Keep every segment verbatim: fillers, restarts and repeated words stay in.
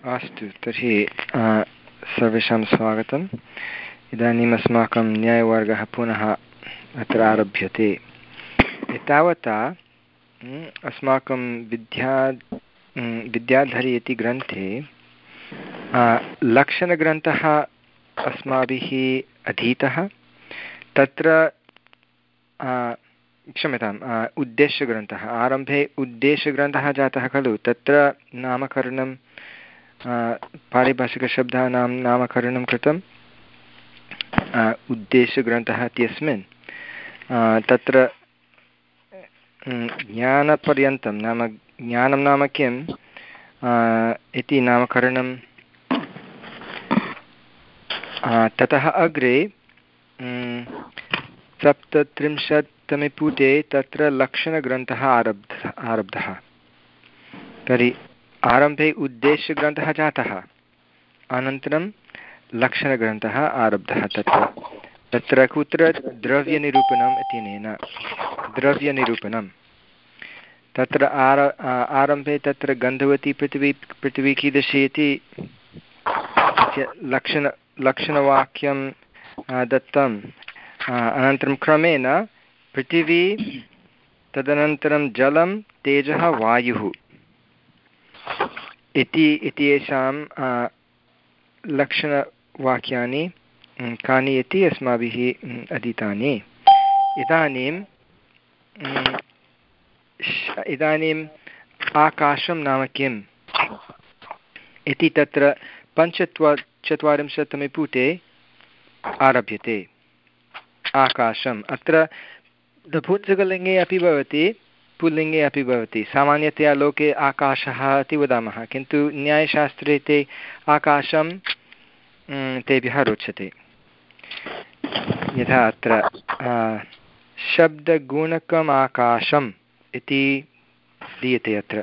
अस्तु तर्हि सर्वेषां स्वागतम्। इदानीम् अस्माकं न्यायवर्गः पुनः अत्र आरभ्यते। एतावता अस्माकं विद्या विद्याधरी इति ग्रन्थे लक्षणग्रन्थः अस्माभिः अधीतः। तत्र क्षम्यताम् उद्देश्यग्रन्थः आरम्भे उद्देश्यग्रन्थः जातः खलु। तत्र नामकरणं पारिभाषिकशब्दानां नामकरणं कृतम् उद्देश्यग्रन्थः इत्यस्मिन्। तत्र ज्ञानपर्यन्तं नाम ज्ञानं नाम किम् इति नामकरणं। ततः अग्रे सप्तत्रिंशत्तमे पुटे तत्र लक्षणग्रन्थः आरब्धः आरब्धः तर्हि आरम्भे उद्देश्यग्रन्थः जातः, अनन्तरं लक्षणग्रन्थः आरब्धः। तत्र तत्र कुत्र द्रव्यनिरूपणम् इत्यनेन द्रव्यनिरूपणं तत्र आर आरम्भे तत्र गन्धवती पृथिवी पृथिवी कीदृशी इति लक्षण लक्षणवाक्यं दत्तम्। अनन्तरं क्रमेण पृथिवी, तदनन्तरं जलं, तेजः, वायुः इति इत्येषां लक्षणवाक्यानि कानि इति अस्माभिः अधीतानि। इदानीं इदानीम् आकाशं नाम किम् इति तत्र पञ्चत्वा चत्वारिंशत्तमे पुटे आरभ्यते। आकाशम् अत्र नपुंसकलिङ्गे अपि भवति, पुल्लिङ्गे अपि भवति। सामान्यतया लोके आकाशः इति वदामः, किन्तु न्यायशास्त्रे ते आकाशं तेभ्यः रोचते। यथा अत्र शब्दगुणकम् आकाशम् इति दीयते। अत्र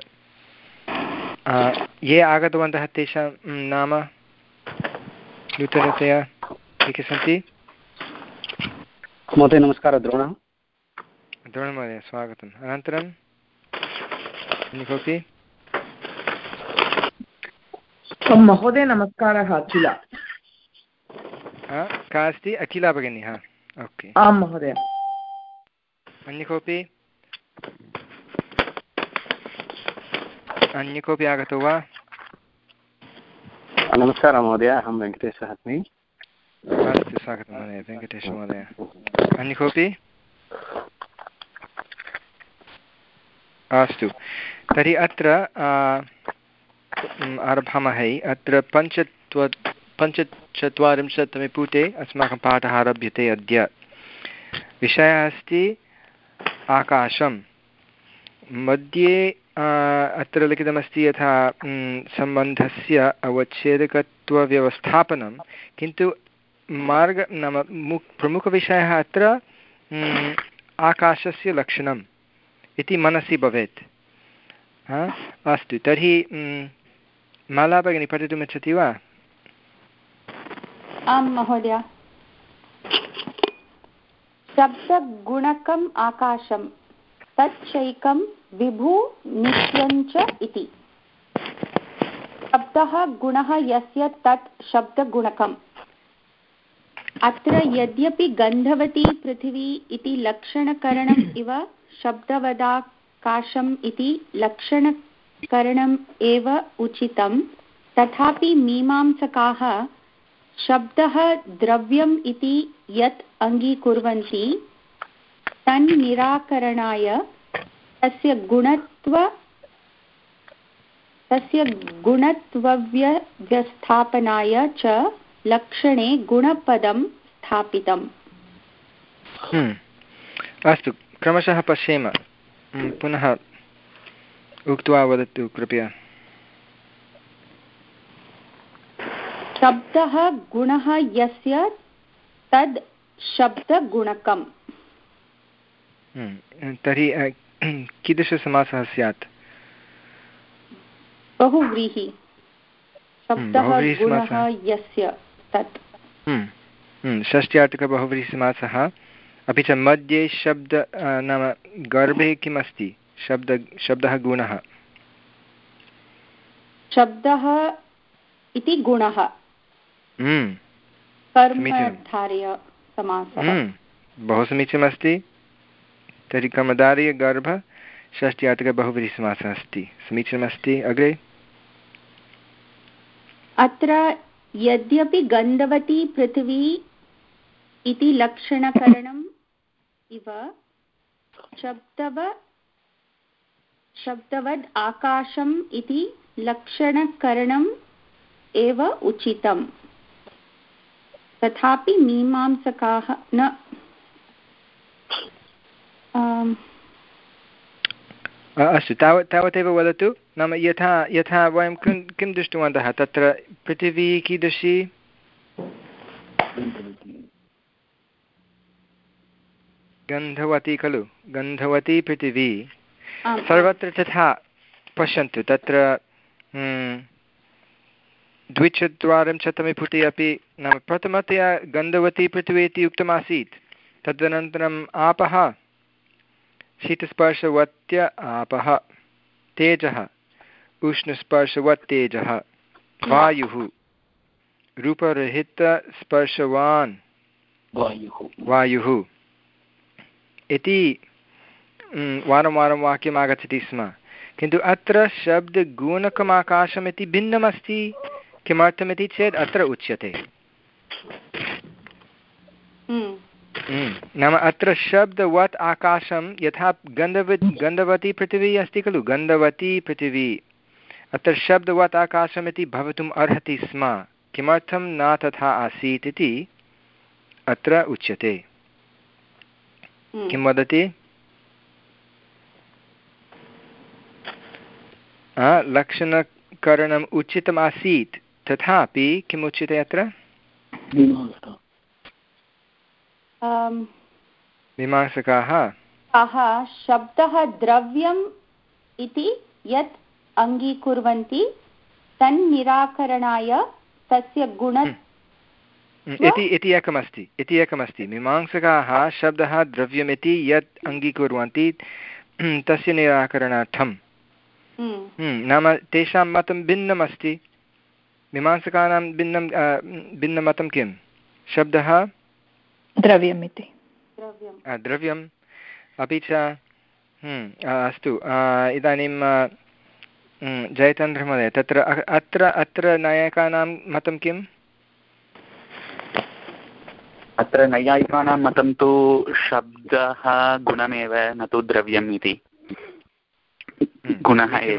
ये आगतवन्तः तेषां नाम नूतनतया के सन्ति? महोदय नमस्कारः, द्रोणः। द्रोणमहोदय स्वागतम्। अनन्तरं कोऽपि? महोदय नमस्कारः, अखिला। का अस्ति? अखिला भगिनी? हा, ओके। आं महोदय। अन्य कोऽपि? अन्य कोऽपि आगतो वा? नमस्कारः महोदय, अहं वेङ्कटेशः अस्मि। अस्तु, स्वागतं महोदय, वेङ्कटेशमहोदय। अन्य कोऽपि? अस्तु तर्हि अत्र आरभामहे। अत्र पञ्चत्व पञ्चचत्वारिंशत्तमे पुटे अस्माकं पाठः आरभ्यते। अद्य विषयः अस्ति आकाशं। मध्ये अत्र लिखितमस्ति यथा सम्बन्धस्य अवच्छेदकत्वव्यवस्थापनं, किन्तु मार्ग नाम मुख् प्रमुखविषयः अत्र आकाशस्य लक्षणम् इति मनसि भवेत्। अस्तु तर्हि माला भगिनी पठितुमिच्छति वा? आं महोदय। शब्दगुणकम् आकाशं तच्चैकं विभु नित्यञ्च इति। शब्दः गुणः यस्य तत् शब्दगुणकम्। अत्र यद्यपि गन्धवती पृथिवी इति लक्षणकरणम् इव शब्दवदाकाशम् इति लक्षणकरणम् एव उचितं, तथापि मीमांसकाः शब्दः द्रव्यम् इति यत् अङ्गीकुर्वन्ति तन्निराकरणाय तस्य गुणत्व तस्य गुणत्वव्यवस्थापनाय च लक्षणे गुणपदं स्थापितम्। अस्तु, क्रमशः पश्येम। पुनः उक्त्वा वदतु कृपया। शब्दः गुणः यस्य तद् शब्दगुणकम्। तर्हि कीदृशसमासः स्यात्? बहुव्रीहि। शब्दः गुणः यस्य तत्। षष्ट्यार्थकबहुव्रीहिसमासः। अपि च मध्ये शब्द नाम गर्भे किम् अस्ति? शब्द शब्दः गुणः। शब्दः इति गुणः कर्मधारय समासः। बहु समीचीनमस्ति। तर्हि कर्मधारय गर्भ षष्ट्यात्मक बहुव्रीहिसमासः अस्ति। समीचीनमस्ति। अग्रे अत्र यद्यपि गन्धवती पृथिवी इति लक्षणकरणम् इव शब्दव शब्दवद् आकाशम् इति लक्षणकरणम् एव उचितम्, तथापि मीमांसकाः न अस्तु तावत् तावदेव वदतु। नाम यथा यथा वयं किं किं दृष्टवन्तः तत्र पृथिवी कीदृशी गन्धवती खलु, गन्धवती पृथिवी। सर्वत्र तथा पश्यन्तु तत्र द्विचत्वारिंशत्तमे पुटे अपि नाम प्रथमतया गन्धवती पृथिवी इति उक्तमासीत्। तदनन्तरम् आपः शीतस्पर्शवत्य आपः, तेजः उष्णस्पर्शवत् तेजः, वायुः रूपरहितस्पर्शवान् वायुः इति वारं वारं वाक्यम् आगच्छति स्म। किन्तु अत्र शब्दगुणकमाकाशम् इति भिन्नमस्ति। किमर्थमिति चेत् अत्र उच्यते नाम अत्र शब्दवत् आकाशं यथा गन्धवती गन्धवती पृथिवी अस्ति खलु, गन्धवती पृथिवी, अत्र शब्दवत् आकाशम् इति भवितुम् अर्हति स्म। किमर्थं न तथा आसीत् इति अत्र उच्यते। किं वदति? लक्षणकरणम् उचितम् आसीत्, तथापि किम् उच्यते अत्र? मीमांसकाः शब्दः द्रव्यम् इति यत् अङ्गीकुर्वन्ति तन्निराकरणाय तस्य गुण इति इति एकमस्ति इति एकमस्ति मीमांसकाः शब्दः द्रव्यमिति यत् अङ्गीकुर्वन्ति तस्य निराकरणार्थं। नाम तेषां मतं भिन्नमस्ति। मीमांसकानां भिन्नं भिन्नमतं किं? शब्दः द्रव्यम् इति द्रव्यम् अपि च अस्तु। इदानीं जयचन्द्रमहोदय तत्र अत्र अत्र नैयायिकानां मतं किम्? अत्र नैयायिकानां मतं तु शब्दः गुणमेव न तु द्रव्यम् इति। गुणः एव।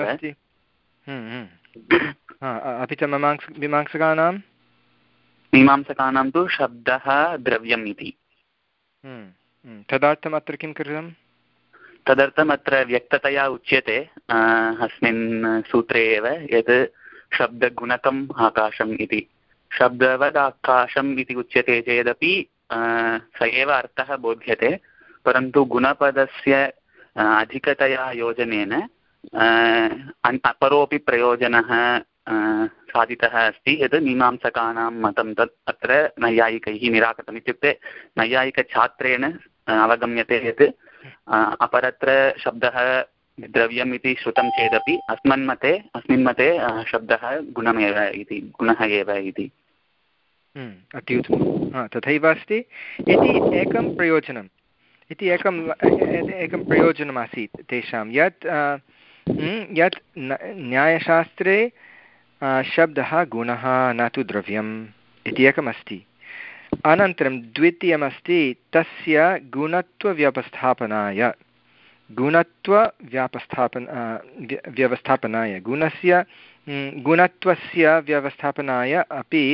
अपि च मीमांस मीमांसकानां मीमांसकानां तु शब्दः द्रव्यम् इति। तदर्थम् अत्र किं कृतं? तदर्थम् अत्र व्यक्ततया उच्यते अस्मिन् सूत्रे एव यत् शब्दगुणकम् आकाशम् इति। शब्दवद् आकाशम् इति उच्यते चेदपि स एव अर्थः बोध्यते, परन्तु गुणपदस्य अधिकतया योजनेन अपरोऽपि प्रयोजनः साधितः अस्ति यत् मीमांसकानां मतं तत् अत्र नैयायिकैः निराकृतम्। इत्युक्ते नैयायिकछात्रेण अवगम्यते यत् अपरत्र शब्दः द्रव्यम् इति श्रुतं चेदपि अस्मिन् मते अस्मिन् मते शब्दः गुणमेव इति, गुणः एव इति। अति उत्तमं। तथैव अस्ति इति एकं प्रयोजनम् इति एकम् एकं प्रयोजनमासीत् तेषां यत् यत् न्यायशास्त्रे शब्दः गुणः न तु द्रव्यम् इति एकमस्ति। अनन्तरं द्वितीयमस्ति तस्य गुणत्वव्यवस्थापनाय गुणत्वव्यवस्थापन व्यवस्थापनाय गुणस्य गुणत्वस्य व्यवस्थापनाय अपि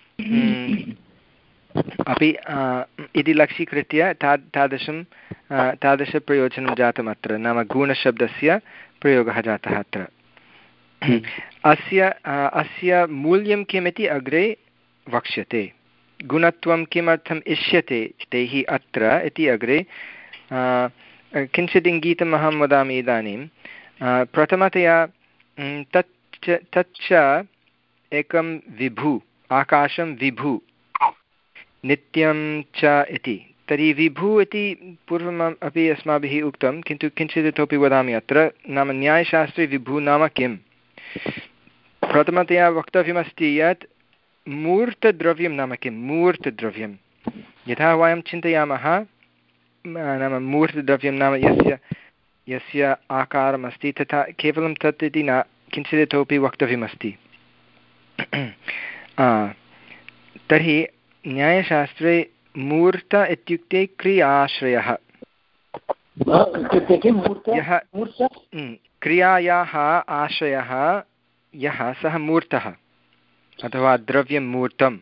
अपि इति लक्ष्यीकृत्य ता तादृशं तादृशप्रयोजनं जातम् अत्र। नाम गुणशब्दस्य प्रयोगः जातः अत्र। अस्य अस्य मूल्यं किमिति अग्रे वक्ष्यते। गुणत्वं किमर्थम् इष्यते तैः अत्र इति अग्रे किञ्चित् इङ्गितम् अहं वदामि इदानीं। प्रथमतया तच्च तच्च एकं विभु, आकाशं विभु, नित्यं च इति। तर्हि विभु इति पूर्वम् अपि अस्माभिः उक्तं, किन्तु किञ्चित् इतोपि वदामि अत्र। नाम न्यायशास्त्रे विभु नाम किम्? प्रथमतया वक्तव्यमस्ति यत् मूर्तद्रव्यं नाम किं मूर्तद्रव्यं यथा वयं चिन्तयामः नाम मूर्तद्रव्यं नाम यस्य यस्य आकारमस्ति तथा केवलं तत् इति न किञ्चित् इतोपि वक्तव्यमस्ति। तर्हि न्यायशास्त्रे मूर्त इत्युक्ते क्रियाश्रयः यः क्रियायाः आश्रयः यः सः मूर्तः अथवा द्रव्यं मूर्तम्।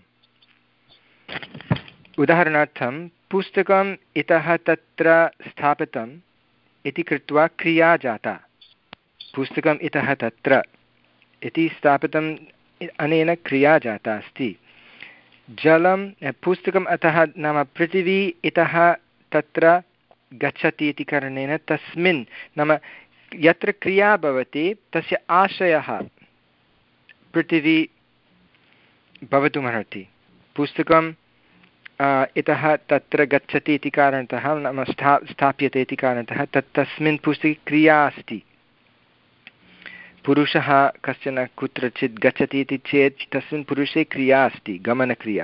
उदाहरणार्थं पुस्तकम् इतः तत्र स्थापितम् इति कृत्वा क्रिया जाता। पुस्तकम् इतः तत्र इति स्थापितम् अनेन क्रिया जाता अस्ति। जलं पुस्तकम् अतः नाम पृथिवी इतः तत्र गच्छति इति कारणेन तस्मिन् नाम यत्र क्रिया भवति तस्य आशयः पृथिवी भवितुमर्हति। पुस्तकं इतः तत्र गच्छति इति कारणतः नाम स्था स्थाप्यते इति कारणतः तत् तस्मिन् पुस्तके क्रिया अस्ति। पुरुषः कश्चन कुत्रचित् गच्छति इति चेत् तस्मिन् पुरुषे क्रिया अस्ति गमनक्रिया।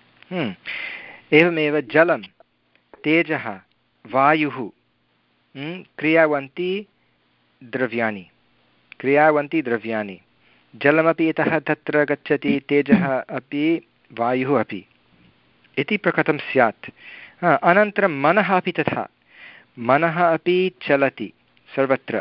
एवमेव जलं तेजः वायुः क्रियावन्ति द्रव्याणि क्रियावन्ति द्रव्याणि। जलमपि इतः तत्र गच्छति तेजः अपि वायुः अपि इति प्रकटं स्यात्। अनन्तरं मनः अपि तथा मनः अपि चलति सर्वत्र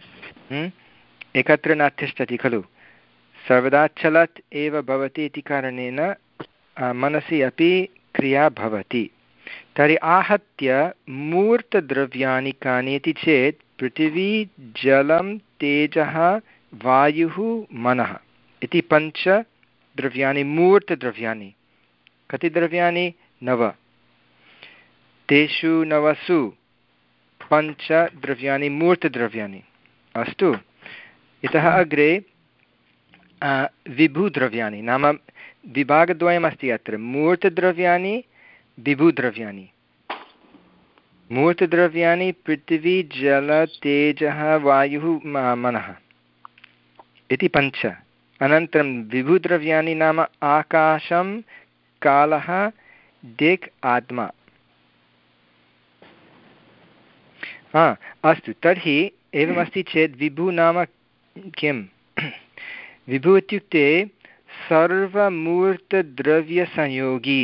एकत्र न तिष्ठति खलु सर्वदा चलत् एव भवति इति कारणेन मनसि अपि क्रिया भवति। तर्हि आहत्य मूर्तद्रव्याणि कानि इति चेत् पृथिवी जलं तेजः वायुः मनः इति पञ्च द्रव्याणि मूर्तद्रव्याणि। कति द्रव्याणि? नव। तेषु नवसु पञ्च द्रव्याणि मूर्तद्रव्याणि। अस्तु, इतः अग्रे विभुद्रव्याणि नाम विभागद्वयमस्ति अत्र मूर्तद्रव्याणि विभुद्रव्याणि। मूर्तद्रव्याणि पृथिवी जल तेजः वायुः मनः इति पञ्च। अनन्तरं विभुद्रव्याणि नाम आकाशं कालः दिक् आत्मा। हा अस्तु, तर्हि एवमस्ति चेत् विभु नाम किं? विभु इत्युक्ते सर्वमूर्तद्रव्यसंयोगी।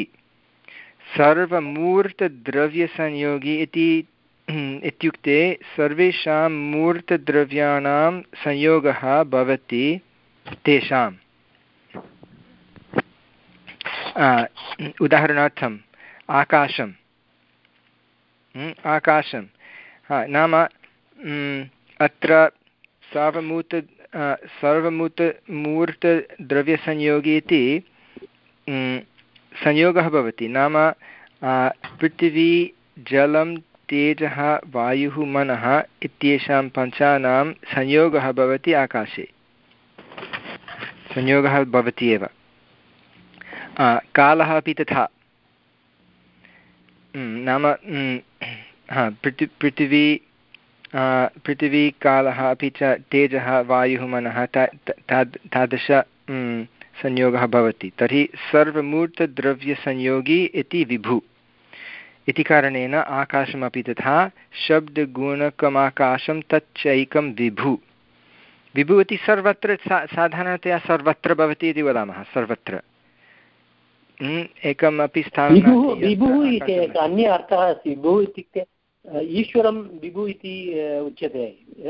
सर्वमूर्तद्रव्यसंयोगी इति इत्युक्ते सर्वेषां मूर्तद्रव्याणां संयोगः भवति तेषाम्। उदाहरणार्थम् आकाशम् आकाशं नाम अत्र सर्वमूर्त सर्वमूर्त मूर्तद्रव्यसंयोगी इति संयोगः भवति नाम पृथिवी जलं तेजः वायुः मनः इत्येषां पञ्चानां संयोगः भवति आकाशे। संयोगः भवति एव। कालः अपि तथा नाम हा पृथि पृथिवी पृथिवी कालः अपि च तेजः वायुः मनः तादृश संयोगः भवति। तर्हि सर्वमूर्तद्रव्यसंयोगी इति विभु इति कारणेन आकाशमपि तथा शब्दगुणकमाकाशं तच्चैकं विभु। विभु इति सर्वत्र सा साधारणतया सर्वत्र भवति इति वदामः। सर्वत्र एकमपि स्थानं विभुः इति अन्य अर्थः अस्ति। विभुः इत्युक्ते ईश्वरं विभु इति उच्यते।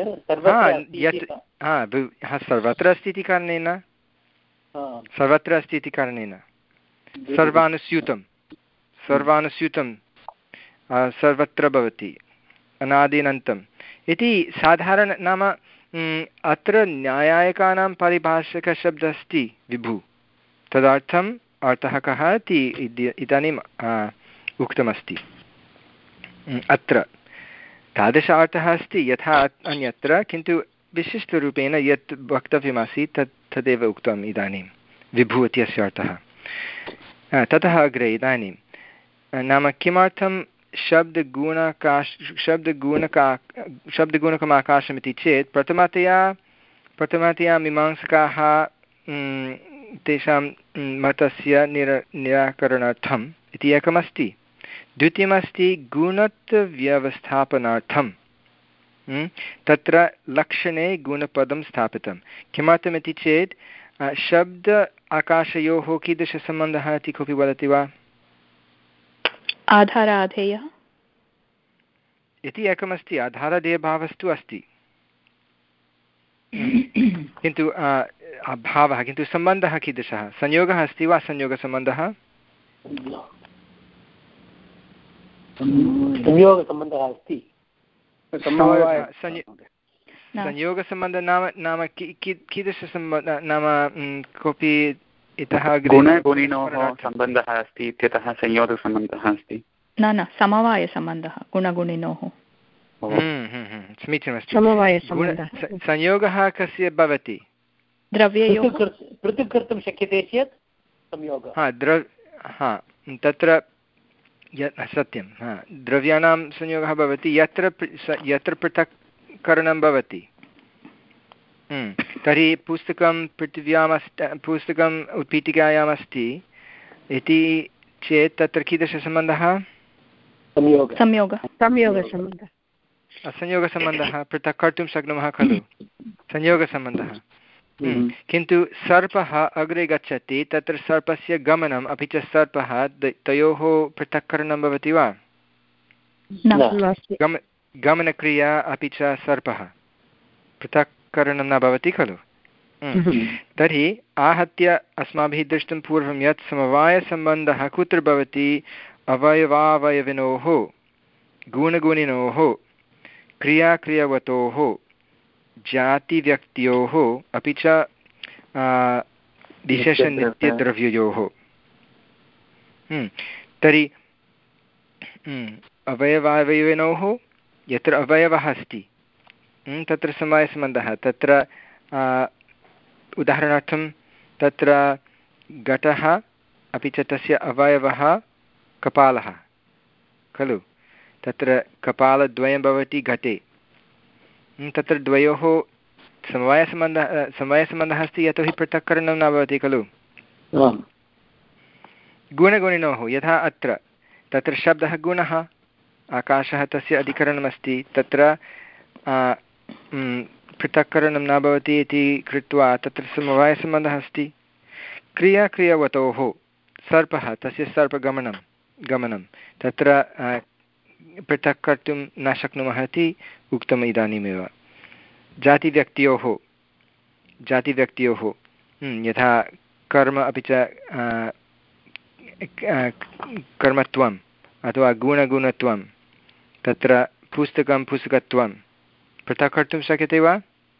सर्वत्र अस्ति इति कारणेन सर्वत्र अस्ति इति कारणेन सर्वानुस्यूतं सर्वानुस्यूतं सर्वत्र भवति अनादिनन्तम् इति साधारण नाम अत्र न्यायायिकानां पारिभाषिकशब्दः अस्ति विभु। तदर्थम् अर्थः कः इति इदानीम् उक्तमस्ति। अत्र तादृश अर्थः अस्ति यथा अन्यत्र, किन्तु विशिष्टरूपेण यत् वक्तव्यमासीत् तत् तदेव उक्तम् इदानीं विभु इत्यस्य अर्थः। ततः अग्रे इदानीं नाम किमर्थं शब्दगुणकाश शब्दगुणका शब्दगुणकम् आकाशमिति चेत् प्रथमतया प्रथमतया मीमांसकाः तेषां मतस्य निर निराकरणार्थम् इति एकमस्ति। द्वितीयमस्ति गुणत्वव्यवस्थापनार्थं। तत्र लक्षणे गुणपदं स्थापितं। किमर्थमिति चेत् शब्द आकाशयोः कीदृशसम्बन्धः इति कोऽपि वदति वा? आधाराधेयः इति एकमस्ति। आधाराधेयभावस्तु अस्ति, किन्तु भावः किन्तु सम्बन्धः कीदृशः? संयोगः अस्ति वा? संयोगसम्बन्धः संयोगसम्बन्धः अस्ति। संयोगसम्बन्धः नाम नाम कीदृशसम्बन्धः नाम कोऽपि इतः गुणगुणिनोः सम्बन्धः अस्ति इत्यतः संयोगसम्बन्धः अस्ति। न न समवायसम्बन्धः गुणगुणिनोः। समीचीनमस्ति। संयोगः कस्य भवति? द्रव्ययोः पृथक् कर्तुं शक्यते चेत् संयोगः। हा द्रव्य हा तत्र सत्यं हा द्रव्याणां संयोगः भवति यत्र यत्र पृथक्करणं भवति। तर्हि पुस्तकं पृथिव्यामस्ति, पुस्तकम् उत्पीठिकायाम् अस्ति इति चेत् तत्र कीदृशसम्बन्धः? संयोगः संयोगसम्बन्धः। असंयोगसम्बन्धः पृथक् कर्तुं शक्नुमः खलु, संयोगसम्बन्धः। किन्तु सर्पः अग्रे गच्छति, तत्र सर्पस्य गमनम् अपि च सर्पः तयोः पृथक्करणं भवति वा? गम गमनक्रिया अपि च सर्पः पृथक्करणं न भवति खलु। तर्हि आहत्य अस्माभिः दृष्टं पूर्वं यत् समवायसम्बन्धः कुत्र भवति? अवयवावयविनोः, गुणगुणिनोः, क्रियाक्रियवतोः, जातिव्यक्त्योः अपि च विशेषनित्यद्रव्ययोः। तर्हि अवयवावयविनोः यत्र अवयवः अस्ति तत्र समवायसम्बन्धः। तत्र उदाहरणार्थं तत्र घटः अपि च तस्य अवयवः कपालः खलु। तत्र कपालद्वयं भवति घटे। तत्र द्वयोः समवायसम्बन्धः समवायसम्बन्धः अस्ति, यतोहि पृथक्करणं न भवति खलु। गुणगुणिनोः यथा अत्र तत्र शब्दः गुणः, आकाशः तस्य अधिकरणमस्ति, तत्र पृथक्करणं न भवति इति कृत्वा तत्र समवायसम्बन्धः अस्ति। क्रियाक्रियवतोः सर्पः तस्य सर्पगमनं गमनं तत्र पृथक् कर्तुं न शक्नुमः इति उक्तम् इदानीमेव। जातिव्यक्त्योः जातिव्यक्त्योः यथा कर्म अपि च कर्मत्वम् अथवा गुणगुणत्वं, तत्र पुस्तकं पुस्तकत्वं पृथक् कर्तुं शक्यते वा?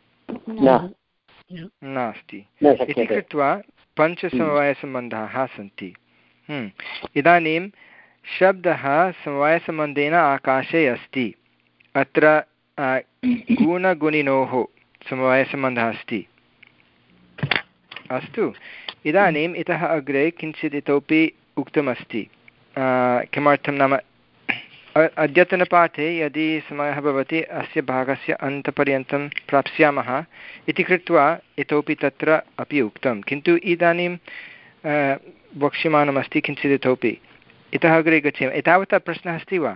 नास्ति। इति कृत्वा पञ्चसमवायसम्बन्धाः सन्ति। इदानीं शब्दः समवायसम्बन्धेन आकाशे अस्ति। अत्र गुणगुणिनोः समवायसम्बन्धः अस्ति। अस्तु, इदानीम् इतः अग्रे किञ्चित् इतोपि उक्तमस्ति। किमर्थं नाम अद्यतनपाठे यदि समयः भवति अस्य भागस्य अन्तपर्यन्तं प्राप्स्यामः इति कृत्वा इतोपि तत्र अपि उक्तं, किन्तु इदानीं वक्ष्यमाणमस्ति किञ्चित् इतोपि। इतः अग्रे गच्छेम। एतावता प्रश्नः अस्ति वा?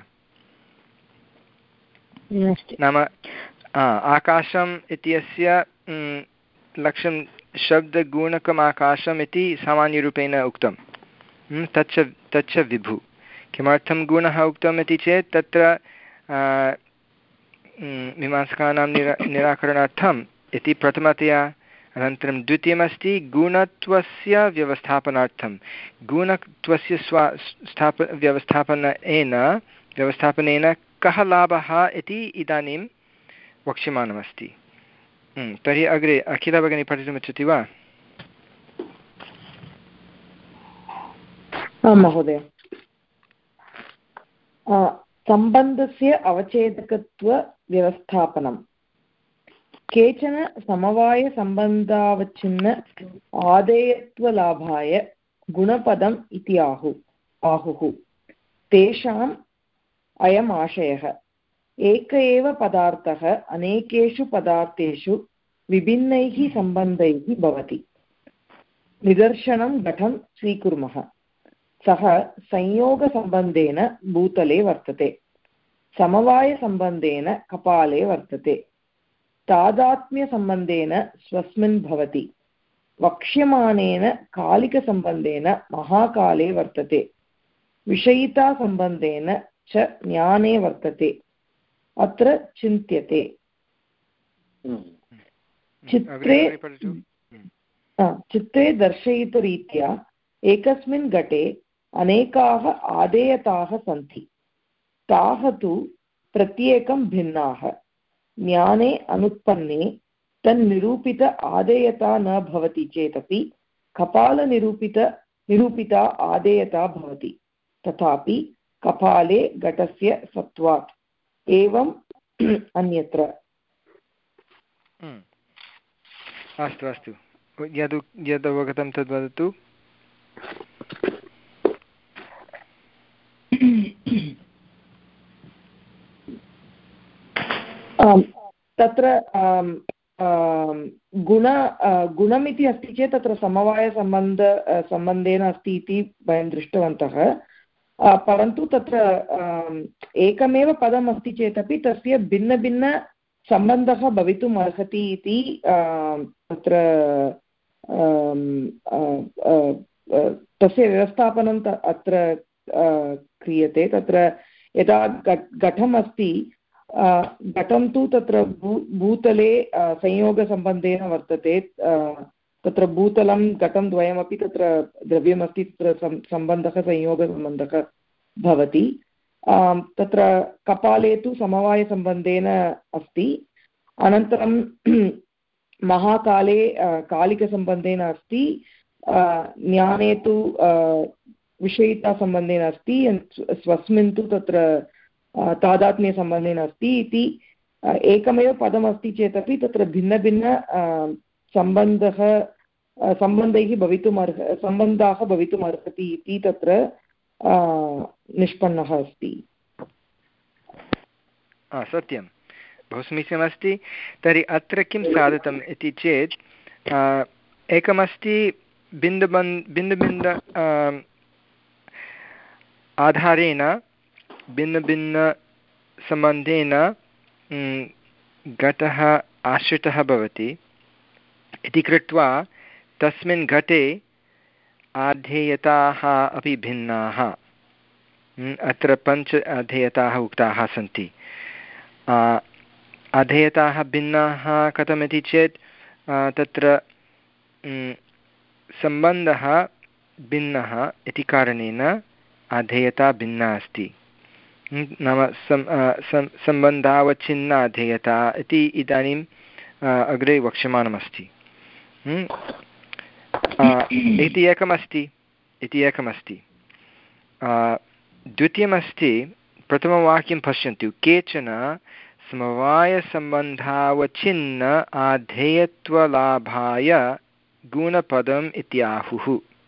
नाम आकाशम् इत्यस्य लक्ष्यं शब्दगुणकम् आकाशम् इति सामान्यरूपेण उक्तं। तच्च तच्च विभु। किमर्थं गुणः उक्तम् इति चेत् तत्र मीमांसकानां निरा निराकरणार्थम् इति प्रथमतया। अनन्तरं द्वितीयमस्ति गुणत्वस्य व्यवस्थापनार्थं। गुणत्वस्य स्वा स्थाप व्यवस्थापनेन व्यवस्थापनेन कः लाभः इति इदानीं वक्ष्यमाणमस्ति। तर्हि अग्रे अखिला भगिनी पठितुमिच्छति वा? आं महोदय। सम्बन्धस्य अवच्छेदकत्वव्यवस्थापनं। केचन समवायसम्बन्धावच्छिन्न आदेयत्वलाभाय गुणपदम् इति आहु आहुः। तेषाम् अयम् आशयः। एक एव पदार्थः अनेकेषु पदार्थेषु विभिन्नैः सम्बन्धैः भवति। निदर्शनं घटं स्वीकुर्मः। सः संयोगसम्बन्धेन भूतले वर्तते, समवायसम्बन्धेन कपाले वर्तते, तादात्म्यसम्बन्धेन स्वस्मिन् भवति, वक्ष्यमाणेन कालिकसम्बन्धेन महाकाले वर्तते, विषयितासम्बन्धेन च ज्ञाने वर्तते, अत्र चिन्त्यते। चित्रे चित्रे दर्शयितरीत्या एकस्मिन् घटे अनेकाः आदेयताः सन्ति, ताः तु प्रत्येकं भिन्नाः। ज्ञाने अनुत्पन्ने तन्निरूपित आदेयता न भवति चेदपि कपालनिरूपित निरूपिता आदेयता भवति, तथापि कपाले घटस्य सत्त्वात्। एवम् अन्यत्र। अस्तु अस्तु, यद् यद् अवगतं तद् वदतु। तत्र गुण गुणमिति अस्ति चेत् तत्र समवायसम्बन्ध सम्बन्धेन अस्ति इति वयं दृष्टवन्तः, परन्तु तत्र एकमेव पदम् अस्ति चेदपि तस्य भिन्नभिन्नसम्बन्धः भवितुम् अर्हति इति तत्र तस्य व्यवस्थापनं अत्र क्रियते। तत्र यदा घटम् अस्ति, घटं तु तत्र भू भूतले संयोगसम्बन्धेन वर्तते, तत्र भूतलं घटं द्वयमपि तत्र द्रव्यमस्ति, तत्र सम्बन्धः संयोगसम्बन्धः भवति। तत्र कपाले तु समवायसम्बन्धेन अस्ति, अनन्तरं महाकाले कालिकसम्बन्धेन अस्ति, ज्ञाने तु विषयितासम्बन्धेन अस्ति, स्वस्मिन् तु तत्र तादात्म्यसम्बन्धेन अस्ति इति एकमेव पदमस्ति चेदपि तत्र भिन्नभिन्न सम्बन्धः सम्बन्धैः भवितुम् अर्ह सम्बन्धाः भवितुम् अर्हति इति तत्र निष्पन्नः अस्ति। सत्यं, बहु समीचीनमस्ति। तर्हि अत्र किं साधितम् इति चेत् एकमस्ति बिन्दुबन् बिन्दुबिन्द आधारेण भिन्नभिन्नसम्बन्धेन घटः आश्रितः भवति इति कृत्वा तस्मिन् घटे आधेयताः अपि भिन्नाः। अत्र पञ्च अधेयताः उक्ताः सन्ति। अधेयताः भिन्नाः कथमिति चेत् तत्र सम्बन्धः भिन्नः इति कारणेन अधेयता भिन्ना अस्ति। नाम सम् सम्बन्धावच्छिन्ना अधेयता इति इदानीम् अग्रे वक्ष्यमाणमस्ति। इति एकमस्ति इति एकमस्ति द्वितीयमस्ति, प्रथमवाक्यं पश्यन्तु, केचन समवायसम्बन्धावच्छिन्न आधेयत्वलाभाय गुणपदम् इत्याहुः।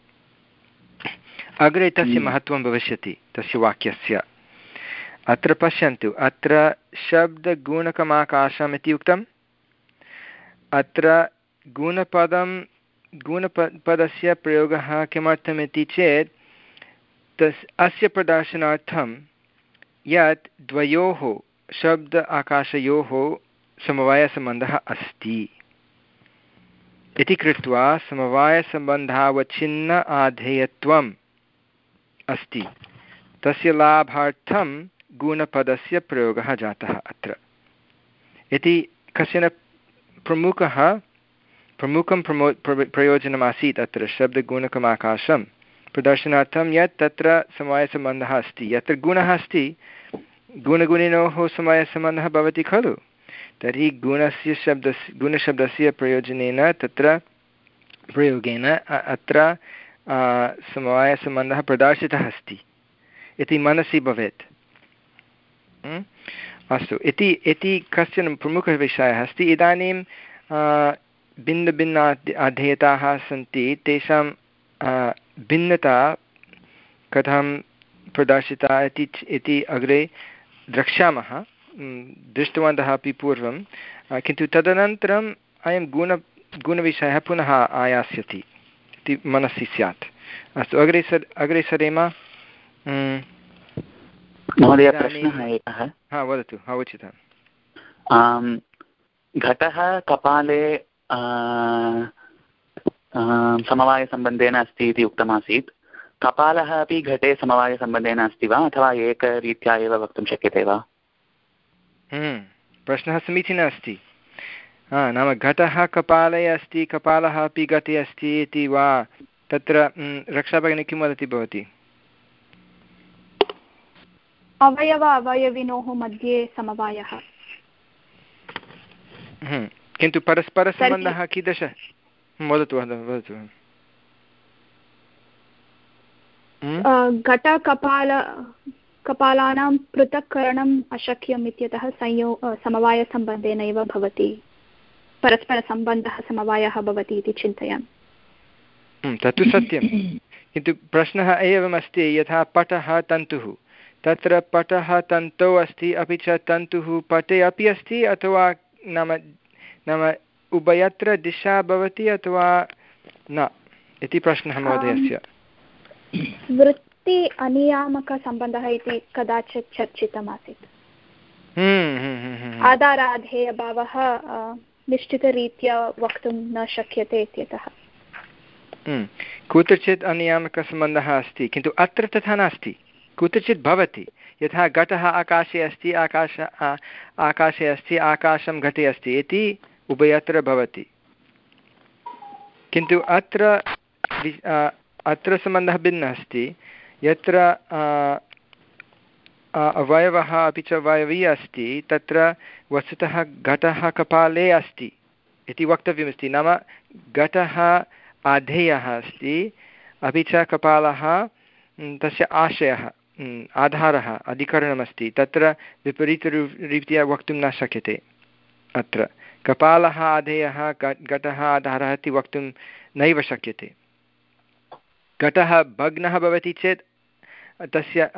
अग्रे तस्य महत्त्वं भविष्यति तस्य वाक्यस्य। अत्र पश्यन्तु, अत्र शब्दगुणकमाकाशम् इति उक्तम्। अत्र गुणपदं गुणपदस्य प्रयोगः किमर्थमिति चेत् तस् अस्य प्रदर्शनार्थं यत् द्वयोः शब्द आकाशयोः समवायसम्बन्धः अस्ति इति कृत्वा समवायसम्बन्धावच्छिन्न आधेयत्वम् अस्ति, तस्य लाभार्थं गुणपदस्य प्रयोगः जातः अत्र इति कश्चन प्रमुखः प्रमुखं प्रमो प्रयोजनमासीत् अत्र शब्दगुणकमाकाशं प्रदर्शनार्थं यत् तत्र समवायसम्बन्धः अस्ति। यत्र गुणः अस्ति, गुणगुणिनोः समवायसम्बन्धः भवति खलु, तर्हि गुणस्य शब्दस्य गुणशब्दस्य प्रयोजनेन तत्र प्रयोगेन अत्र समवायसम्बन्धः प्रदर्शितः अस्ति इति मनसि भवेत्। अस्तु, इति इति कश्चन प्रमुखः विषयः अस्ति। इदानीं भिन्नभिन्न अधेयताः सन्ति, तेषां भिन्नता कथं प्रदर्शिता इति इति अग्रे द्रक्ष्यामः, दृष्टवन्तः अपि पूर्वं, किन्तु तदनन्तरम् अयं गुण गुणविषयः पुनः आयास्यति इति मनसि स्यात्। अस्तु अग्रे सर अग्रे सरेम। महोदय प्रश्नः एकः। हा वदतु। हा उचितम्। घटः कपाले समवायसम्बन्धेन अस्ति इति उक्तमासीत्। कपालः अपि घटे समवायसम्बन्धेन अस्ति वा अथवा एकरीत्या एव वक्तुं शक्यते वा? प्रश्नः समीचीनः अस्ति। हा नाम घटः कपाले अस्ति कपालः अपि घटे अस्ति इति वा तत्र रक्षाभगिनी किं वदति भवती? अवयव अवयविनोः मध्ये समवायः। किन्तु परस्परसम्बन्धः कीदृश? वदतु वदतु। घटकपाल कपालानां पृथक्करणम् अशक्यम् इत्यतः संयो समवायसम्बन्धेन एव भवति, परस्परसम्बन्धः समवायः भवति इति चिन्तयामि। तत्तु सत्यं, किन्तु प्रश्नः एवमस्ति यथा पटः तन्तुः, तत्र पटः तन्तौ अस्ति अपि च तन्तुः पटे अपि अस्ति अथवा नाम नाम उभयत्र दिशा भवति अथवा न इति प्रश्नः महोदयस्य। वृत्ति अनियामकसम्बन्धः इति कदाचित् चर्चितमासीत्। आधाराधेयभावः निश्चितरीत्या वक्तुं न शक्यते इत्यतः। कुत्रचित् अनियामकसम्बन्धः अस्ति, किन्तु अत्र तथा नास्ति। कुत्रचित् भवति, यथा घटः आकाशे अस्ति आकाश आकाशे अस्ति आकाशं घटे अस्ति इति उभयत्र भवति, किन्तु अत्र अत्र सम्बन्धः भिन्नः अस्ति। यत्र अवयवः अपि च वायवी अस्ति तत्र वस्तुतः घटः कपाले अस्ति इति वक्तव्यमस्ति। नाम घटः आधेयः अस्ति अपि च कपालः तस्य आशयः आधारः अधिकरणमस्ति। तत्र विपरीतरीत्या वक्तुं न शक्यते। अत्र कपालः आधेयः घटः आधारः इति वक्तुं नैव शक्यते। घटः भग्नः भवति चेत् तस्य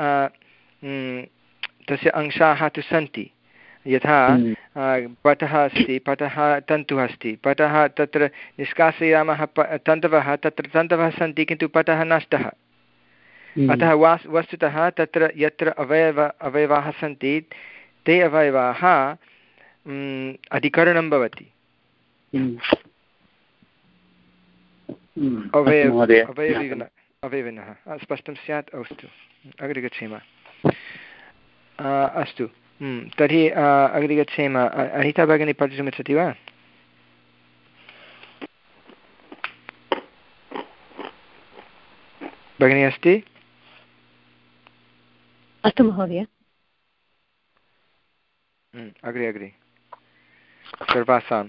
तस्य अंशाः तु सन्ति, यथा पटः अस्ति पटः तन्तुः अस्ति, पटः तत्र निष्कासयामः तन्तवः तत्र तन्तवः सन्ति किन्तु पटः नष्टः। अतः वास् वस्तुतः तत्र यत्र अवयव अवयवाः सन्ति ते अवयवाः अधिकरणं भवति। अवयव अवयविनः अवयविनः स्पष्टं स्यात्। अस्तु अग्रे गच्छेम। अस्तु तर्हि अग्रे गच्छेम। अनिता भगिनी पठितुमिच्छति वा? भगिनी अस्ति? अस्तु महोदय। अग्रे अग्रे सर्वासां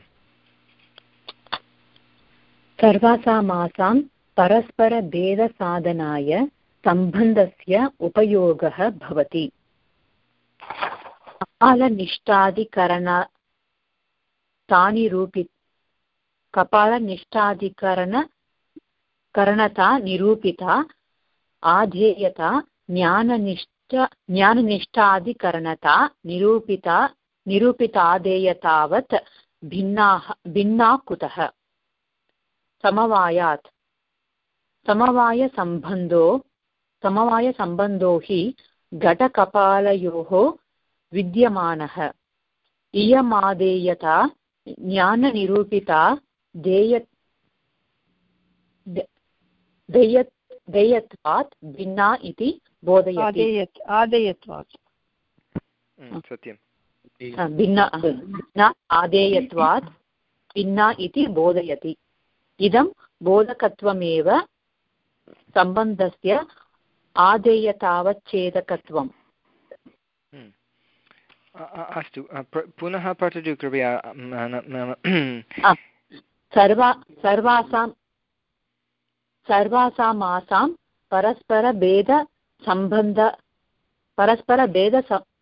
सर्वासामासां परस्परभेदसाधनाय सम्बन्धस्य उपयोगः भवति। कपालनिष्ठाधिकरणतानिरूपि कपालनिष्ठाधिकरण करणता निरूपिता आधेयता ज्ञाननिष्ठ ज्ञाननिष्ठाधिकरणता निरूपिता निरूपिताधेयतावत् भिन्नाः भिन्ना कुतः? समवायात् समवायसम्बन्धो समवायसम्बन्धो हि घटकपालयोः विद्यमानः। इयमादेयता ज्ञाननिरूपिता देय देयत् देयत्वात् भिन्ना इति बोधयति। आदेयत्वात् सत्यं भिन्ना भिन्ना आदेयत्वात् भिन्ना इति बोधयति। इदं बोधकत्वमेव सम्बन्धस्य आदेयतावच्छेदकत्वम्। अस्तु पुनः पठतु कृपया। सर्वा सर्वासां सर्वासामासां परस्परभेदसम्बन्ध परस्परभेद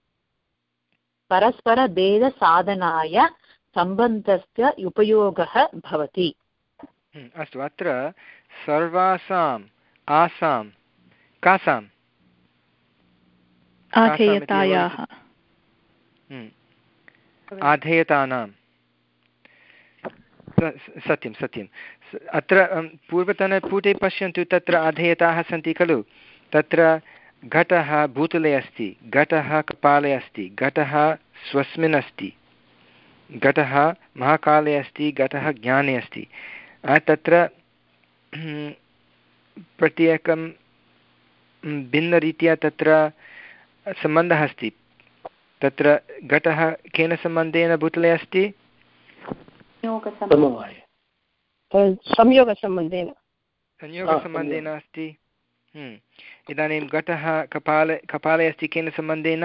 परस्परभेदसाधनाय सम्बन्धस्य उपयोगः भवति। अस्तु अत्र सर्वासाम् आसां कासाम् आधेयतायाः आधेयतानां सत्यं सत्यं अत्र पूर्वतनपुटे पश्यन्तु, तत्र अधेयताः सन्ति खलु। तत्र घटः भूतले अस्ति, घटः कपाले अस्ति, घटः स्वस्मिन् अस्ति, घटः महाकाले अस्ति, घटः ज्ञाने अस्ति। तत्र प्रत्येकं भिन्नरीत्या तत्र सम्बन्धः अस्ति। तत्र घटः केन सम्बन्धेन भूतले अस्ति? संयोगसम्बन्धेन संयोगसम्बन्धेन अस्ति। इदानीं घटः कपाले कपाले अस्ति केन सम्बन्धेन?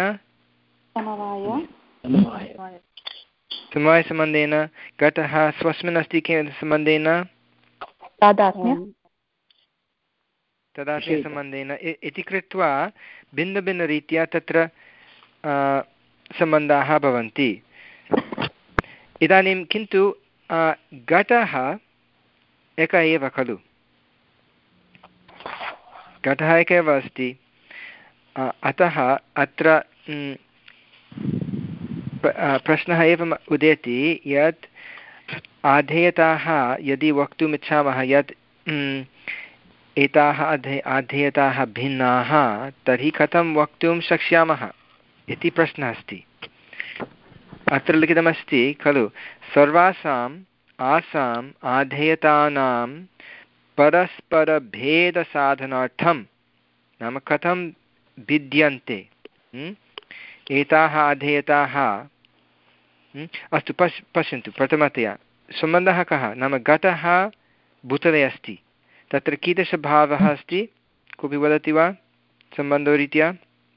समवायसम्बन्धेन। घटः स्वस्मिन् अस्ति केन सम्बन्धेन? तदात्म्यसम्बन्धेन। इति कृत्वा भिन्नभिन्नरीत्या तत्र सम्बन्धाः भवन्ति। इदानीं किन्तु घटः एकः एव खलु, घटः एकः एव अस्ति। अतः अत्र प्रश्नः एवम् उदेति यत् आधेयताः यदि वक्तुम् इच्छामः यत् एताः अधे आधेयताः भिन्नाः, तर्हि कथं वक्तुं शक्ष्यामः इति प्रश्नः अस्ति। अत्र लिखितमस्ति खलु, सर्वासाम् आसाम् आधेयतानां परस्परभेदसाधनार्थं, नाम कथं भिद्यन्ते एताः अधेयताः। अस्तु, पश् पश्यन्तु प्रथमतया सम्बन्धः कः? नाम घटः भूतले अस्ति, तत्र कीदृशभावः अस्ति? कोऽपि वदति वा सम्बन्धरीत्या?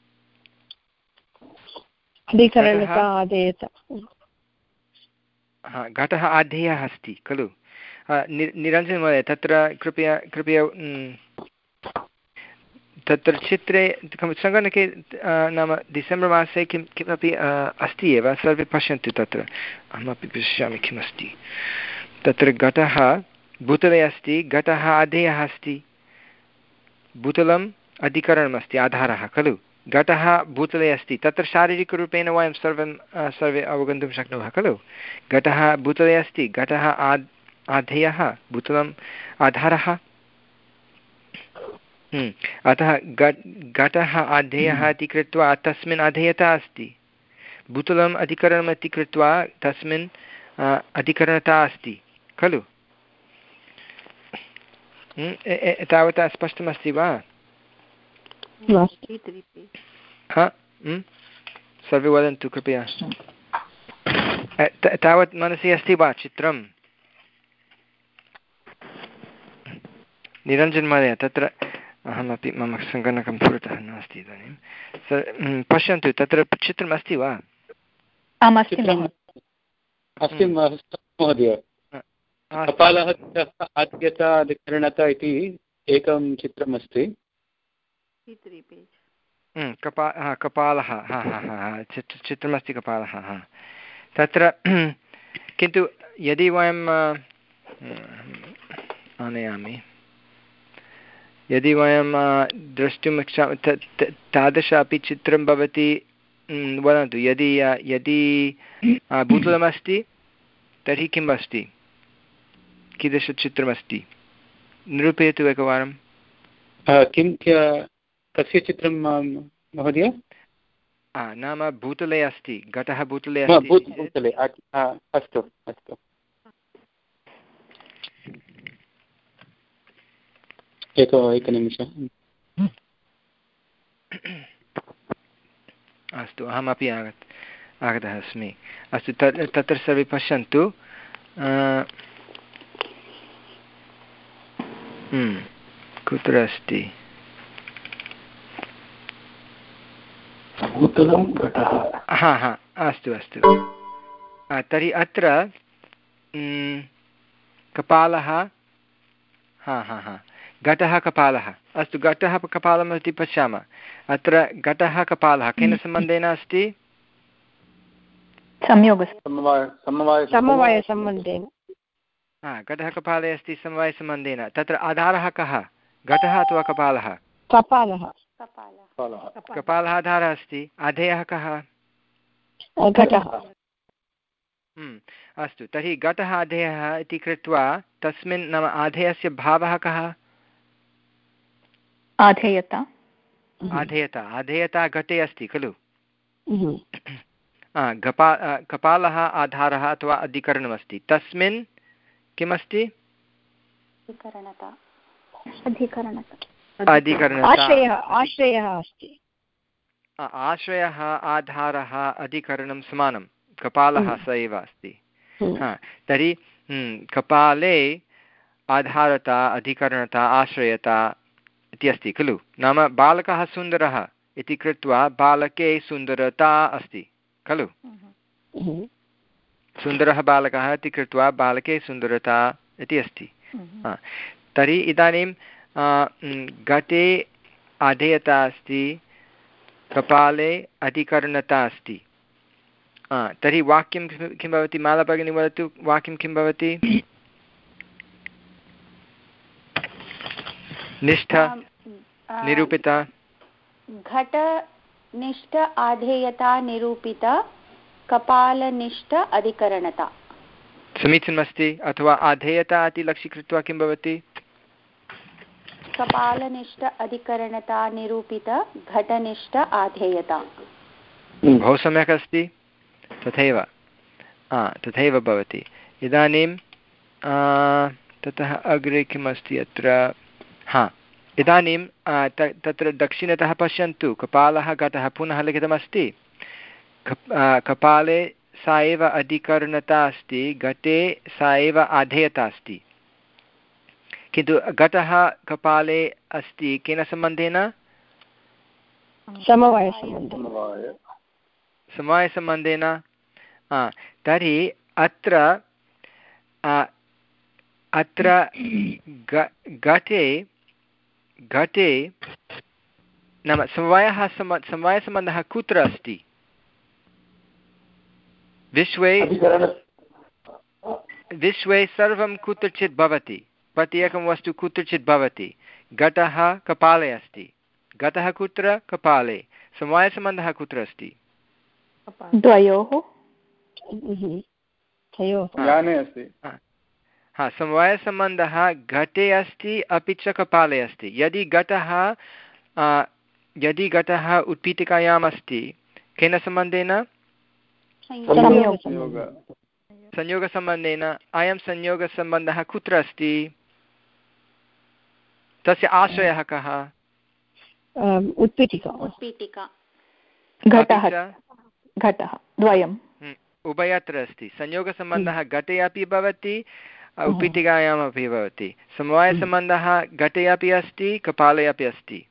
हा, घटः आधेयः अस्ति खलु। निरञ्जन महोदय, तत्र कृपया कृपया तत्र चित्रे सङ्गणके नाम डिसेम्बर् मासे किं किमपि अस्ति एव, सर्वे पश्यन्तु। तत्र अहमपि पश्यामि किमस्ति। तत्र घटः भूतले अस्ति, घटः आधेयः अस्ति, भूतलम् अधिकरणमस्ति, आधारः खलु। घटः भूतले अस्ति, तत्र शारीरिकरूपेण वयं सर्वं सर्वे अवगन्तुं शक्नुमः खलु। घटः भूतले अस्ति, घटः आ आधेयः, भूतलम् आधारः। अतः घटः आधेयः इति कृत्वा तस्मिन् अधेयता अस्ति, भूतलम् अधिकरणम् इति कृत्वा तस्मिन् अधिकरणता अस्ति खलु। तावता स्पष्टमस्ति वा? हा, सर्वे वदन्तु कृपया। तावत् मनसि अस्ति वा चित्रं? निरञ्जन महोदय, तत्र अहमपि मम सङ्गणकं पुरतः नास्ति इदानीं। पश्यन्तु, तत्र चित्रम् अस्ति वा? अस्ति महोदय। कपालः आद्यता अधिकरणता इति एकं चित्रम् अस्ति। कपा हा कपालः, हा हा हा चित्र चित्रमस्ति कपालः। हा, तत्र किन्तु यदि वयं आनयामि, यदि वयं द्रष्टुम् इच्छामः तादृश अपि चित्रं भवति। वदन्तु, यदि यदि भूतलमस्ति तर्हि किम् अस्ति, कीदृशचित्रमस्ति? निरूपयतु एकवारं। किं कस्य चित्रं महोदय? नाम भूतले अस्ति, घटः भूतले अस्ति। भूतले, अस्तु अस्तु। एको एकनिमिषम्। अस्तु, अहमपि आगत् आगतः अस्मि। अस्तु, तत्र सर्वे पश्यन्तु। कुत्र अस्ति? हा हा, अस्तु अस्तु। तर्हि अत्र कपालः, हा हा हा, घटः कपालः। अस्तु, घटः कपालम् इति पश्यामः। अत्र घटः कपालः केन सम्बन्धेन अस्ति? समवायसम्बन्धेन। हा, घटः कपाले अस्ति समवायसम्बन्धेन। तत्र आधारः कः, घटः अथवा कपालः? कपालः। कपालः आधारः अस्ति। आधेयः कः? घटः। अस्तु, तर्हि घटः आधेयः इति कृत्वा तस्मिन् नाम आधेयस्य भावः कः? आधेयता आधेयता आधेयता घटे अस्ति खलु। कपा कपालः आधारः अथवा अधिकरणमस्ति, तस्मिन् किमस्ति? आश्रयः आधारः अधिकरणं समानं, कपालः स एव अस्ति। तर्हि कपाले आधारता अधिकरणता आश्रयता इति अस्ति खलु। नाम बालकः सुन्दरः इति कृत्वा बालके सुन्दरता अस्ति खलु। सुन्दरः बालकः इति कृत्वा बालके सुन्दरता इति अस्ति। तर्हि इदानीं घटे आधेयता अस्ति, कपाले अधिकरणता अस्ति। तर्हि वाक्यं किं भवति? माला भगिनी वदतु, वाक्यं किं भवति? निष्ठ निरूपिता घटनिष्ठ आधेयता निरूपित कपालनिष्ठ अधिकरणता। समीचीनमस्ति। अथवा आधेयता इति लक्षीकृत्वा किं भवति? कपालनिष्ठ अधिकरणता निरूपित घटनिष्ठ आधेयता। बहु सम्यक् अस्ति। तथैव तथैव भवति। इदानीं ततः अग्रे किम् अस्ति अत्र? हा, इदानीं तत्र दक्षिणतः पश्यन्तु, कपालः घटः पुनः लिखितमस्ति। कपाले सा एव अधिकरणता अस्ति, घटे सा एव आधेयता अस्ति। किन्तु घटः कपाले अस्ति केन सम्बन्धेन? समवायसम्बन्धेन। तर्हि अत्र अत्र घटे घटे नाम समवायः समवायसम्बन्धः कुत्र अस्ति? विश्वे विश्वे सर्वं कुत्रचित् भवति, प्रत्येकं वस्तु कुत्रचित् भवति। घटः कपाले अस्ति, घटः कुत्र? कपाले। समवायसम्बन्धः कुत्र अस्ति? द्वयोः अस्ति। हा, समवायसम्बन्धः घटे अस्ति अपि च कपाले अस्ति। यदि घटः यदि घटः उत्पीठिकायाम् अस्ति, केन सम्बन्धेन? संयोगसम्बन्धेन। अयं संयोगसम्बन्धः कुत्र अस्ति? तस्य आश्रयः कः? उत्पीठिका उत्पीठिका घटः घटः द्वयम् उभयत्र अस्ति। संयोगसम्बन्धः घटे अपि भवति, उत्पीठिकायामपि भवति। समवायसम्बन्धः घटे अपि अस्ति, कपाले अपि अस्ति।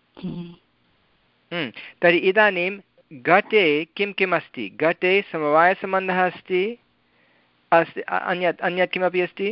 तर्हि इदानीं घटे किं किम् अस्ति? घटे समवायसम्बन्धः अस्ति, अस्ति अन्यत् अन्यत् किमपि अस्ति?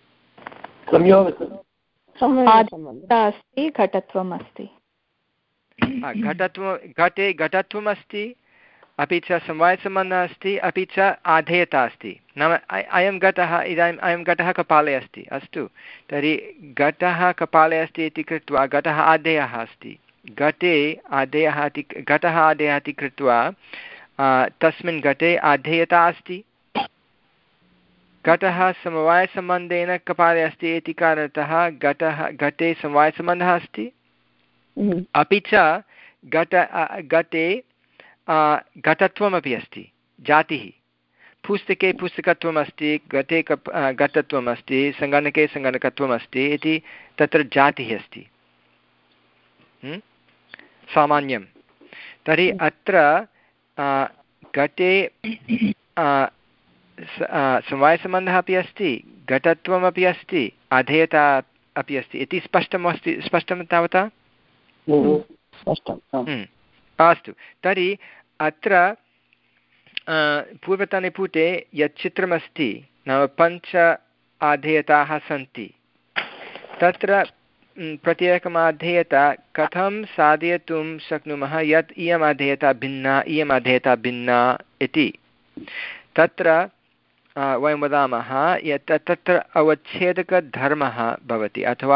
अस्ति, घटत्वम् अस्ति। घटत्वं घटे घटत्वम् अस्ति, अपि च समवायसम्बन्धः अस्ति, अपि च आधेयता अस्ति। नाम अयं घटः इदानीम् अयं घटः कपाले अस्ति। अस्तु, तर्हि घटः कपाले अस्ति इति कृत्वा घटः आधेयः अस्ति। घटे आधेयः इति घटः आधेयः इति कृत्वा तस्मिन् घटे आधेयता अस्ति। घटः समवायसम्बन्धेन कपाले अस्ति इति कारणतः घटः घटे समवायसम्बन्धः अस्ति, अपि च घट घटे घटत्वमपि अस्ति, जातिः। पुस्तके पुस्तकत्वम् अस्ति, घटे कप् घटत्वम् अस्ति, सङ्गणके सङ्गणकत्वम् अस्ति इति तत्र जातिः अस्ति, सामान्यं। तर्हि अत्र घटे समवायसम्बन्धः अपि अस्ति, घटत्वमपि अस्ति, आधेयता अपि अस्ति इति स्पष्टम् अस्ति। स्पष्टं तावता? अस्तु, तर्हि अत्र पूर्वतने पुटे यत् चित्रमस्ति, नाम पञ्च आधेयताः सन्ति, तत्र प्रत्येकम् आधेयता कथं साधयितुं शक्नुमः यत् इयम् आधेयता भिन्ना, इयम् आधेयता भिन्ना इति। तत्र वयं वदामः यत् तत्र अवच्छेदकधर्मः भवति अथवा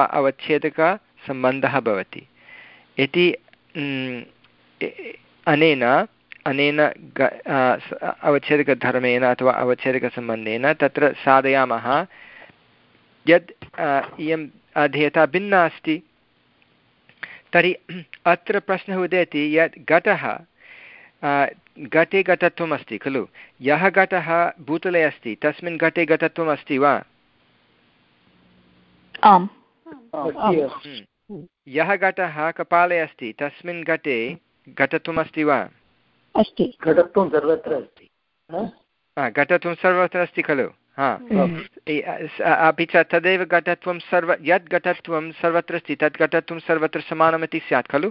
अवच्छेदकसम्बन्धः भवति इति। अनेन अनेन ग अवच्छेदकधर्मेण अथवा अवच्छेदकसम्बन्धेन तत्र साधयामः यत् इयम् अधेयता भिन्ना अस्ति। तर्हि अत्र प्रश्नः उदेति यत् घटः घटे घटत्वम् अस्ति खलु, यः घटः भूतले अस्ति तस्मिन् घटे घटत्वम् अस्ति वा? आम्। यः घटः कपाले अस्ति तस्मिन् घटे घटत्वम् अस्ति वा? अस्ति। घटत्वं सर्वत्र अस्ति। घटत्वं सर्वत्र अस्ति खलु। हा, अपि च तदेव घटत्वं सर्व यत् घटत्वं सर्वत्र अस्ति तत् घटत्वं सर्वत्र समानमिति स्यात् खलु।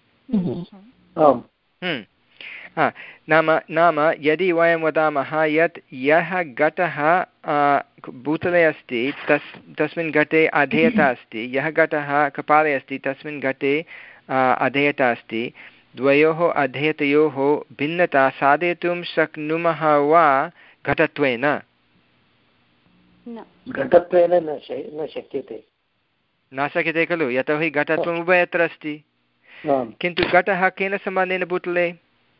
नाम नाम यदि वयं वदामः यत् यः घटः भूतले अस्ति तस् तस्मिन् घटे अधेयता अस्ति, यः घटः कपाले अस्ति तस्मिन् घटे अधेयता अस्ति, द्वयोः अधेयतयोः भिन्नता साधयितुं शक्नुमः वा घटत्वेन? घटत्वेन न शक्यते न शक्यते खलु, यतोहि घटत्वम् उभयत्र अस्ति। किन्तु घटः केन सम्बन्धेन भूतले?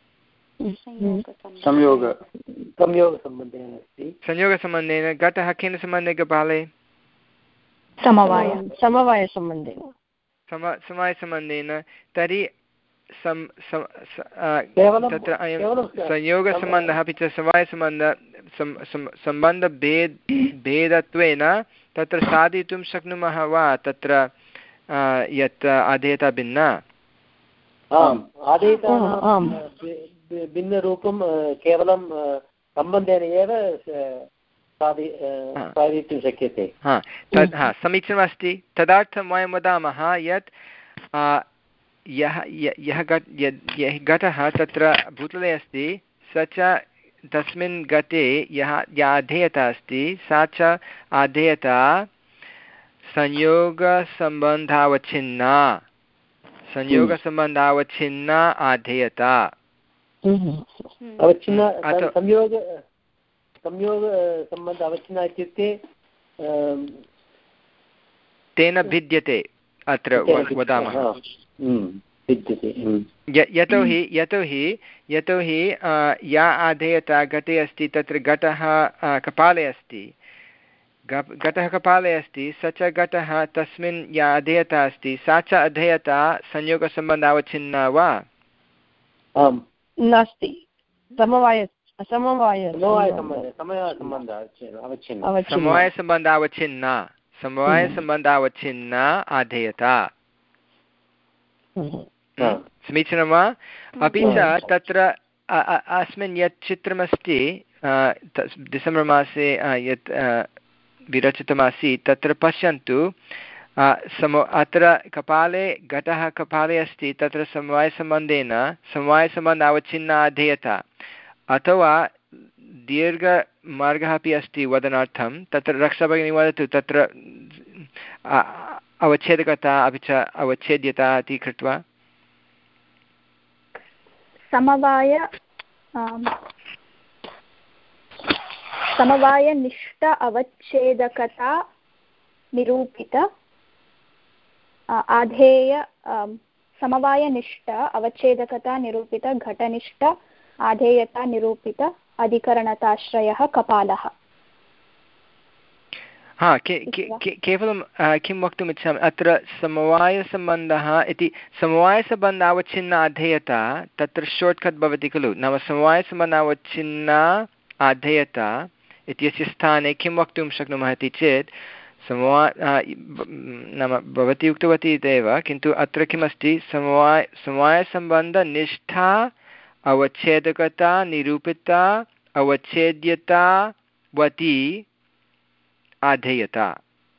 संयोग संयोगसम्बन्धेन अस्ति। संयोगसम्बन्धेन। घटः केन सम्बन्धेन कपाले? समवाय समवायसम्बन्धेन सम समवायसम्बन्धेन। तर्हि सम् तत्र अयं संयोगसम्बन्धः अपि च समवायसम्बन्धः सम्बन्धभेद भेदत्वेन तत्र साधयितुं शक्नुमः वा तत्र यत् अधेयता भिन्ना? आम्, आधेयता भिन्नरूपं केवलं सम्बन्धेन एव साधयितुं शक्यते। हा, तद् हा समीचीनमस्ति। तदर्थं वयं वदामः यत् यः यः यः घटः तत्र भूतले अस्ति स च तस्मिन् घटे यः या अधेयता अस्ति सा च अधेयता संयोगसम्बन्धावच्छिन्ना संयोगसम्बन्धावच्छिन्ना अधेयता। अवच्छिन्न संयोग संयोगसम्बन्ध अवच्छिन्ना इत्युक्ते तेन भिद्यते अत्र वदामः। यतोहि यतोहि यतोहि या अधेयता घटे अस्ति तत्र घटः कपाले अस्ति, घटः कपाले अस्ति, स च घटः तस्मिन् या अधेयता अस्ति सा च अधेयता संयोगसम्बन्धावच्छिन्ना वा? आम्, नास्ति। समवाय समवाय समवायसम्बन्धावच्छिन्ना समवायसम्बन्धावच्छिन्ना अधेयता। समीचीनं वा? अपि च तत्र अस्मिन् यत् चित्रमस्ति डिसेम्बर् मासे यत् विरचितमासीत् तत्र पश्यन्तु, समो अत्र कपाले घटः कपाले अस्ति, तत्र समवायसम्बन्धेन समवायसम्बन्धावच्छिन्ना अधेयता, अथवा दीर्घमार्गः अपि अस्ति वदनार्थं। तत्र रक्षाभगिनी वदतु तत्र अवच्छेदकता अपि च अवच्छेद्यता इति कृत्वा। समवाय समवायनिष्ठ अवच्छेदकता निरूपित आधेय समवायनिष्ठ अवच्छेदकता निरूपित घटनिष्ठ आधेयता निरूपित अधिकरणताश्रयः कपालः। हा, के के केवलं किं वक्तुम् इच्छामि, अत्र समवायसम्बन्धः इति समवायसम्बन्ध अवच्छिन्न अधेयता तत्र शोर्ट्कट् भवति खलु। नाम समवायसम्बन्धावच्छिन्ना अधेयता इत्यस्य स्थाने किं वक्तुं शक्नुमः इति चेत् समवाय नाम भवती उक्तवती इत्येव, किन्तु अत्र किमस्ति, समवाय समवायसम्बन्धनिष्ठा अवच्छेदकता निरूपिता अवच्छेद्यतावती आधेयता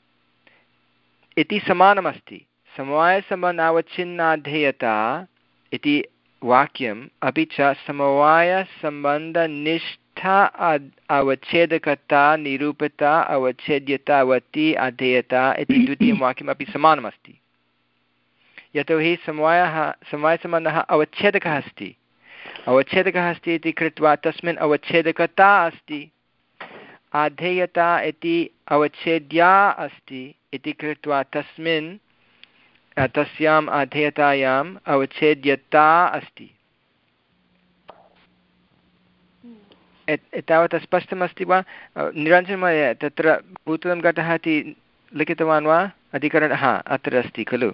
इति समानमस्ति। समवायसम्बन्धावच्छिन्नाधेयता इति वाक्यम् अपि च समवायसम्बन्धनिष्ठा अवच्छेदकता निरूपिता अवच्छेद्यतावती अधेयता इति द्वितीयं वाक्यमपि समानमस्ति। यतोहि समवायः समवायसम्बन्धः अवच्छेदकः अस्ति अवच्छेदकः अस्ति इति कृत्वा तस्मिन् अवच्छेदकता अस्ति। आधेयता इति अवच्छेद्या अस्ति इति कृत्वा तस्मिन् तस्याम् आधेयतायाम् अवच्छेद्यता अस्ति। एतावत् स्पष्टमस्ति वा? निरञ्जनमहोदय, तत्र भूतलं घटः इति लिखितवान् वा? अधिकरण हा अत्र अस्ति खलु?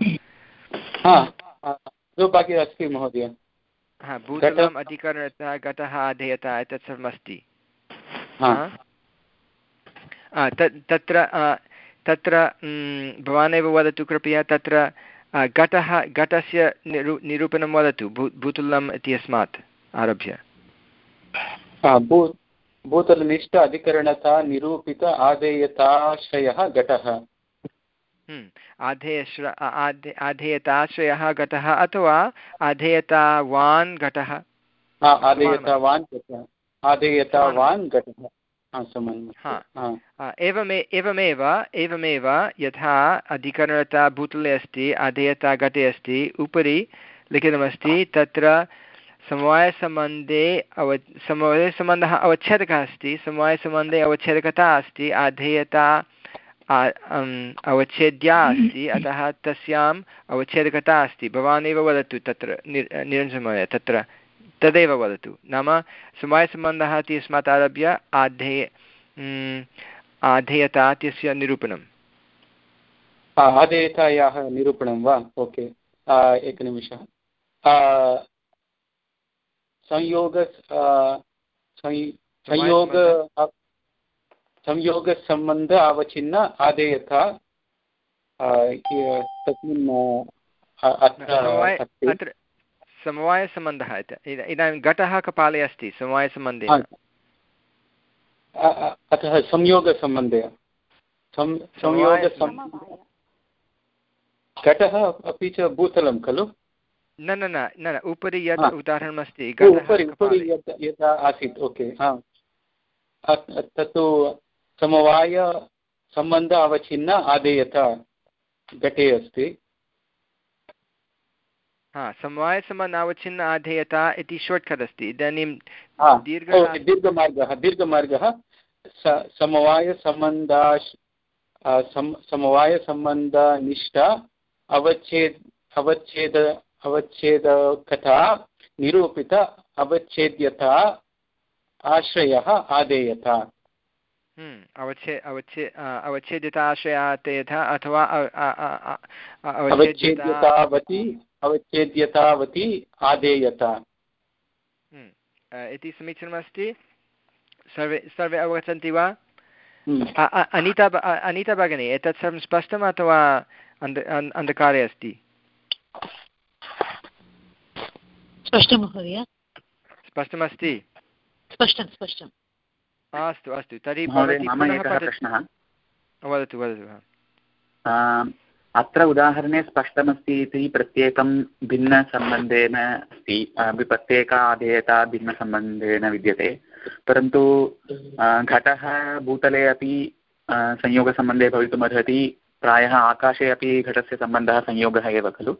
अस्ति महोदय। हा, भूतलम् अधिकरणतः घटः आधेयता एतत् सर्वमस्ति। तत्र तत्र भवानेव वदतु कृपया, तत्र घटः घटस्य निरू निरूपणं वदतु भू भूतलम् इत्यस्मात् आरभ्य। भूतलनिष्ठ अधिकरणता निरूपित आधेयताश्रयः घटः। आधेयश्र आधे आधेयताश्रयः घटः अथवा आधेयतावान् घटः। आधेयतावान् घटः आधेयतावान् घटः एवमे एवमेव एवमेव यथा अधिकरणता भूतले अस्ति, आधेयता घटे अस्ति, उपरि लिखितमस्ति तत्र समवायसम्बन्धे अव समवायसम्बन्धः अवच्छेदकः अस्ति, समवायसम्बन्धे अवच्छेदकता अस्ति, आधेयता अवच्छेद्या अस्ति, अतः तस्याम् अवच्छेदकता अस्ति। भवान् एव वदतु तत्र निरञ्जनमहोदय, तत्र तदेव वदतु, नाम समवायसम्बन्धः इत्यस्मात् आरभ्य आधेय आधेयता इत्यस्य निरूपणम्। आधेयतायाः निरूपणं वा? ओके, एकनिमिषः। संयोग संयोग संयोगसम्बन्ध अवच्छिन्न आधेयता तस्मिन् अत्र समवायसम्बन्धः। इदानीं घटः कपाले अस्ति समवायसम्बन्धे, अतः संयोगसम्बन्धे घटः अपि च भूतलं खलु? न न न न उपरि यत् उदाहरणमस्ति उपरि यथा आसीत्, ओके, तत्तु समवायसम्बन्ध अवच्छिन्न आधेयता घटे अस्ति। हा, समवायसम्बन्ध अवच्छिन्न आधेयता इति शार्ट्कट् अस्ति। इदानीं दीर्घमार्गः दीर्घमार्गः समवायसम्बन्धाश् समवायसम्बन्धनिष्ठ अवच्छेद अवच्छेद अवच्छेदकता निरूपित अवच्छेद्यता आश्रयः आधेयता। अवच्छे अवच्छे अवच्छेद्यता आश्रयः अथवा अवच्छेद्यतावती अवच्छेद्यतावती आधेयता इति समीचीनमस्ति। सर्वे सर्वे अवगच्छन्ति वा? अनिता अनिता भगिनी, एतत् सर्वं स्पष्टम् अथवा अन्धकारे अस्ति? स्पष्टं महोदय, स्पष्टमस्ति। स्पष्टं स्पष्टम्। अस्तु अस्तु, तर्हि मम एकः प्रश्नः। वदतु वदतु। अत्र उदाहरणे स्पष्टमस्ति इति प्रत्येकं भिन्नसम्बन्धेन अस्ति, प्रत्येका आधेयता भिन्नसम्बन्धेन विद्यते, परन्तु घटः भूतले अपि संयोगसम्बन्धे भवितुमर्हति, प्रायः आकाशे अपि घटस्य सम्बन्धः संयोगः एव खलु?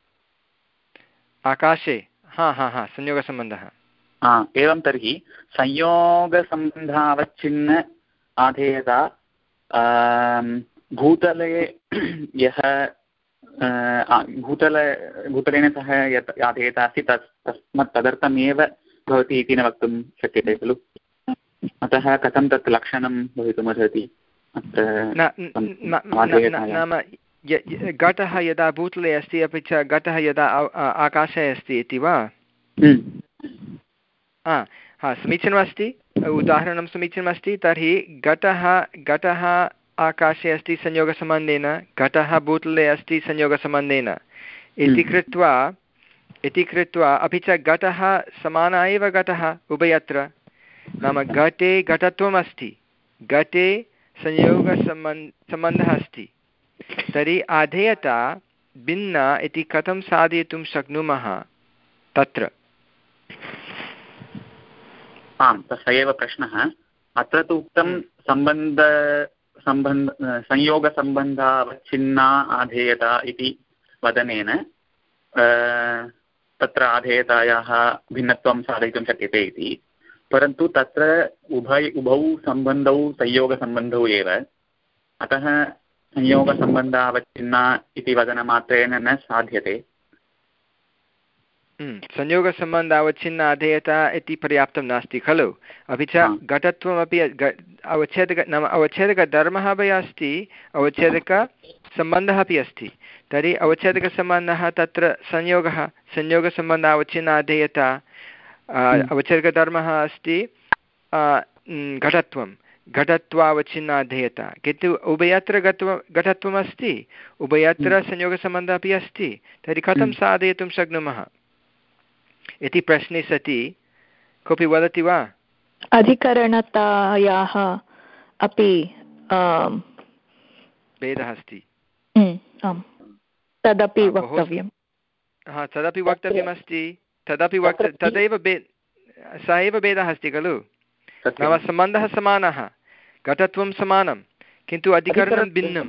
आकाशे हा हा हा संयोगसम्बन्धः। हा, एवं तर्हि संयोगसम्बन्धावच्छिन्न आधेयता भूतले यः भूतल भूतलेन सह यत् आधेयता अस्ति तत् तस्मात् तदर्थमेव भवति इति न वक्तुं शक्यते खलु? अतः कथं तत् लक्षणं भवितुमर्हति अत्र? नाम घटः यदा भूतले अस्ति अपि च घटः यदा आकाशे अस्ति इति वा? हा हा, समीचीनमस्ति, उदाहरणं समीचीनमस्ति। तर्हि घटः घटः आकाशे अस्ति संयोगसम्बन्धेन, घटः भूतले अस्ति संयोगसम्बन्धेन इति कृत्वा इति कृत्वा अपि च घटः समानः एव घटः उभयत्र, नाम घटे घटत्वम् अस्ति, घटे संयोगसम्बन्ध सम्बन्धः अस्ति। तर्हि आधेयता भिन्ना इति कथं साधयितुं शक्नुमः तत्र? आम्, तस्य एव प्रश्नः। अत्र तु उक्तं सम्बन्ध सम्बन्ध संयोगसम्बन्धावच्छिन्ना आधेयता इति वदनेन तत्र आधेयतायाः भिन्नत्वं साधयितुं शक्यते इति, परन्तु तत्र उभय उभौ सम्बन्धौ संयोगसम्बन्धौ एव, अतः संयोगसम्बन्धावच्छिन्ना इति वदनमात्रेण न साध्यते। संयोगसम्बन्ध अवच्छिन्न अधेयता इति पर्याप्तं नास्ति खलु अपि च घटत्वमपि अवच्छेदक नाम अवच्छेदकधर्मः अपि अस्ति अवच्छेदकसम्बन्धः अपि अस्ति तर्हि अवच्छेदकसम्बन्धः तत्र संयोगः संयोगसम्बन्ध अवच्छिन्न अधेयता अवच्छेदकधर्मः अस्ति घटत्वं घटत्वावच्छिन्नाधेयता किन्तु उभयत्र घत्व घटत्वमस्ति उभयत्र संयोगसम्बन्धः अपि अस्ति तर्हि कथं साधयितुं शक्नुमः इति प्रश्ने सति कोऽपि वदति वा? अधिकरणतायाः अपि भेदः अस्ति तदपि वक्तव्यं हा तदपि वक्तव्यमस्ति तदपि वक्त तदैव भे सः एव भेदः अस्ति खलु नाम सम्बन्धः समानः घटत्वं समानं किन्तु अधिकरणं भिन्नं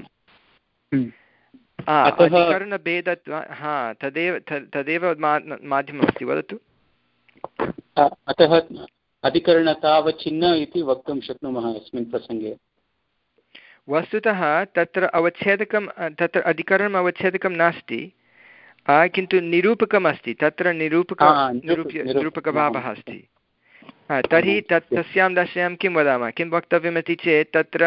अधिकरणभेदत्व हा तदेव तदेव माध्यममस्ति वदतु। अतः अधिकरणतावच्छिन्न इति वक्तुं शक्नुमः अस्मिन् प्रसङ्गे। वस्तुतः तत्र अवच्छेदकं तत्र अधिकरणम् अवच्छेदकं नास्ति किन्तु निरूपकम् अस्ति तत्र निरूपक निरूप्य निरूपकभावः अस्ति तर्हि तत् तस्यां दशायां किं वदामः किं वक्तव्यमिति चेत् तत्र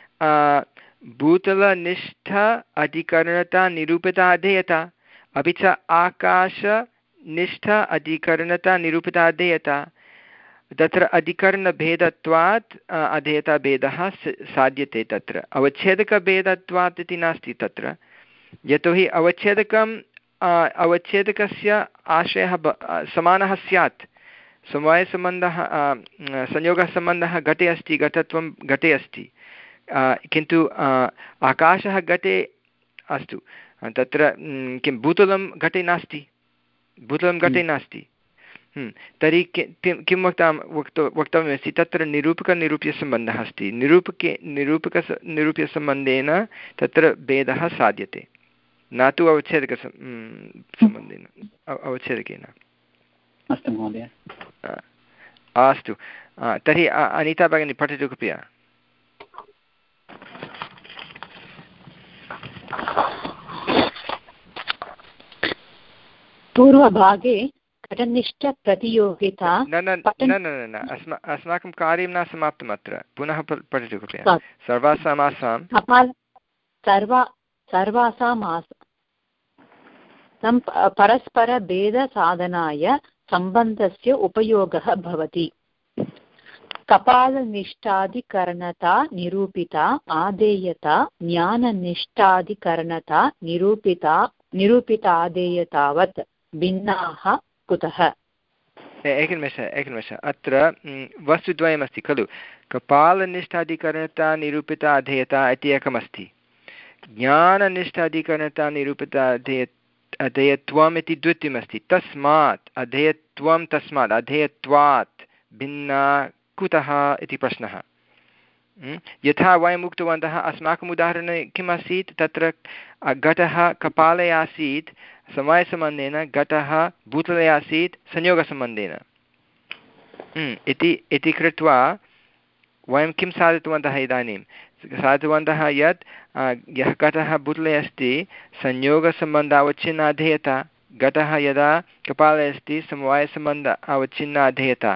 भूतलनिष्ठ अधिकरणता निरूपिता अधेयता अपि च आकाशनिष्ठ अधिकरणता निरूपिता अधेयता तत्र अधिकरणभेदत्वात् अधेयताभेदः साध्यते तत्र अवच्छेदकभेदत्वात् इति नास्ति तत्र यतोहि अवच्छेदकम् अवच्छेदकस्य आशयः समानः स्यात् समवायसम्बन्धः संयोगसम्बन्धः घटे अस्ति घटत्वं घटे अस्ति किन्तु आकाशः घटे अस्तु तत्र किं भूतलं घटे नास्ति भूतलं घटे नास्ति तर्हि किं वक्तां वक्त वक्तव्यमस्ति तत्र निरूपकनिरूप्यसम्बन्धः अस्ति निरूपके निरूपक निरूप्यसम्बन्धेन तत्र भेदः साध्यते न तु अवच्छेदक सम्बन्धेन अवच्छेदकेन। अस्तु महोदय अस्तु तर्हि अनिता भगिनी पठतु कृपया। पूर्वभागे घटनिष्ठप्रतियोगिता न न न न न अस्मा अस्माकं कार्यं न समाप्तम् अत्र पुनः पठतु कृपया। सर्वासाम् आसां सर्वा सर्वासाम् आसां परस्परभेदसाधनाय सम्बन्धस्य उपयोगः भवति। कपालनिष्ठाधिकरणता निरूपिता आदेयता ज्ञाननिष्ठाधिकरणता निरूपिता निरूपितादेयतावत् भिन्नाः कुतः? एकनिमेषः एकनिमेषः अत्र वस्तुद्वयमस्ति खलु कपालनिष्ठाधिकरणता निरूपिता अधेयता इति एकमस्ति ज्ञाननिष्ठाधिकरणता निरूपिता अधेय अधेयत्वम् इति द्वितीयमस्ति तस्मात् अधेयत्वं तस्मात् अधेयत्वात् भिन्ना कुतः इति प्रश्नः। यथा वयम् उक्तवन्तः अस्माकम् उदाहरणे किम् आसीत् तत्र घटः कपाले आसीत् समवायसम्बन्धेन घटः भूतले आसीत् संयोगसम्बन्धेन इति इति कृत्वा वयं किं साधितवन्तः इदानीं साधितवन्तः यत् यः घटः भूतले अस्ति संयोगसम्बन्ध अवच्छिन्न अधेयता घटः यदा कपाले अस्ति समवायसम्बन्ध अवच्छिन्न अधेयता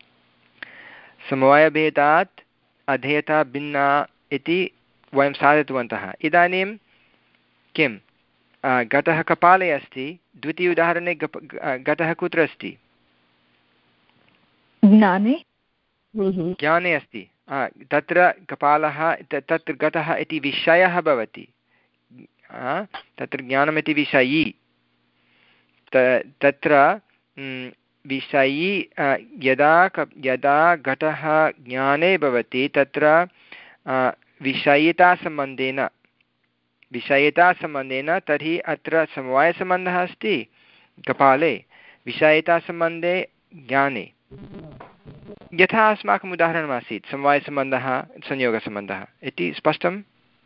समवायभेदात् अधेयता भिन्ना इति वयं साधितवन्तः। इदानीं किं घटः कपाले अस्ति द्वितीय उदाहरणे घटः कुत्र अस्ति? ज्ञाने ज्ञाने अस्ति तत्र कपालः तत्र घटः इति विषयः भवति तत्र ज्ञानमिति विषयी तत्र विषयी यदा यदा घटः ज्ञाने भवति तत्र विषयितासम्बन्धेन विषयितासम्बन्धेन तर्हि अत्र समवायसम्बन्धः अस्ति कपाले विषयितासम्बन्धे ज्ञाने यथा अस्माकम् उदाहरणमासीत् समवायसम्बन्धः संयोगसम्बन्धः इति स्पष्टं?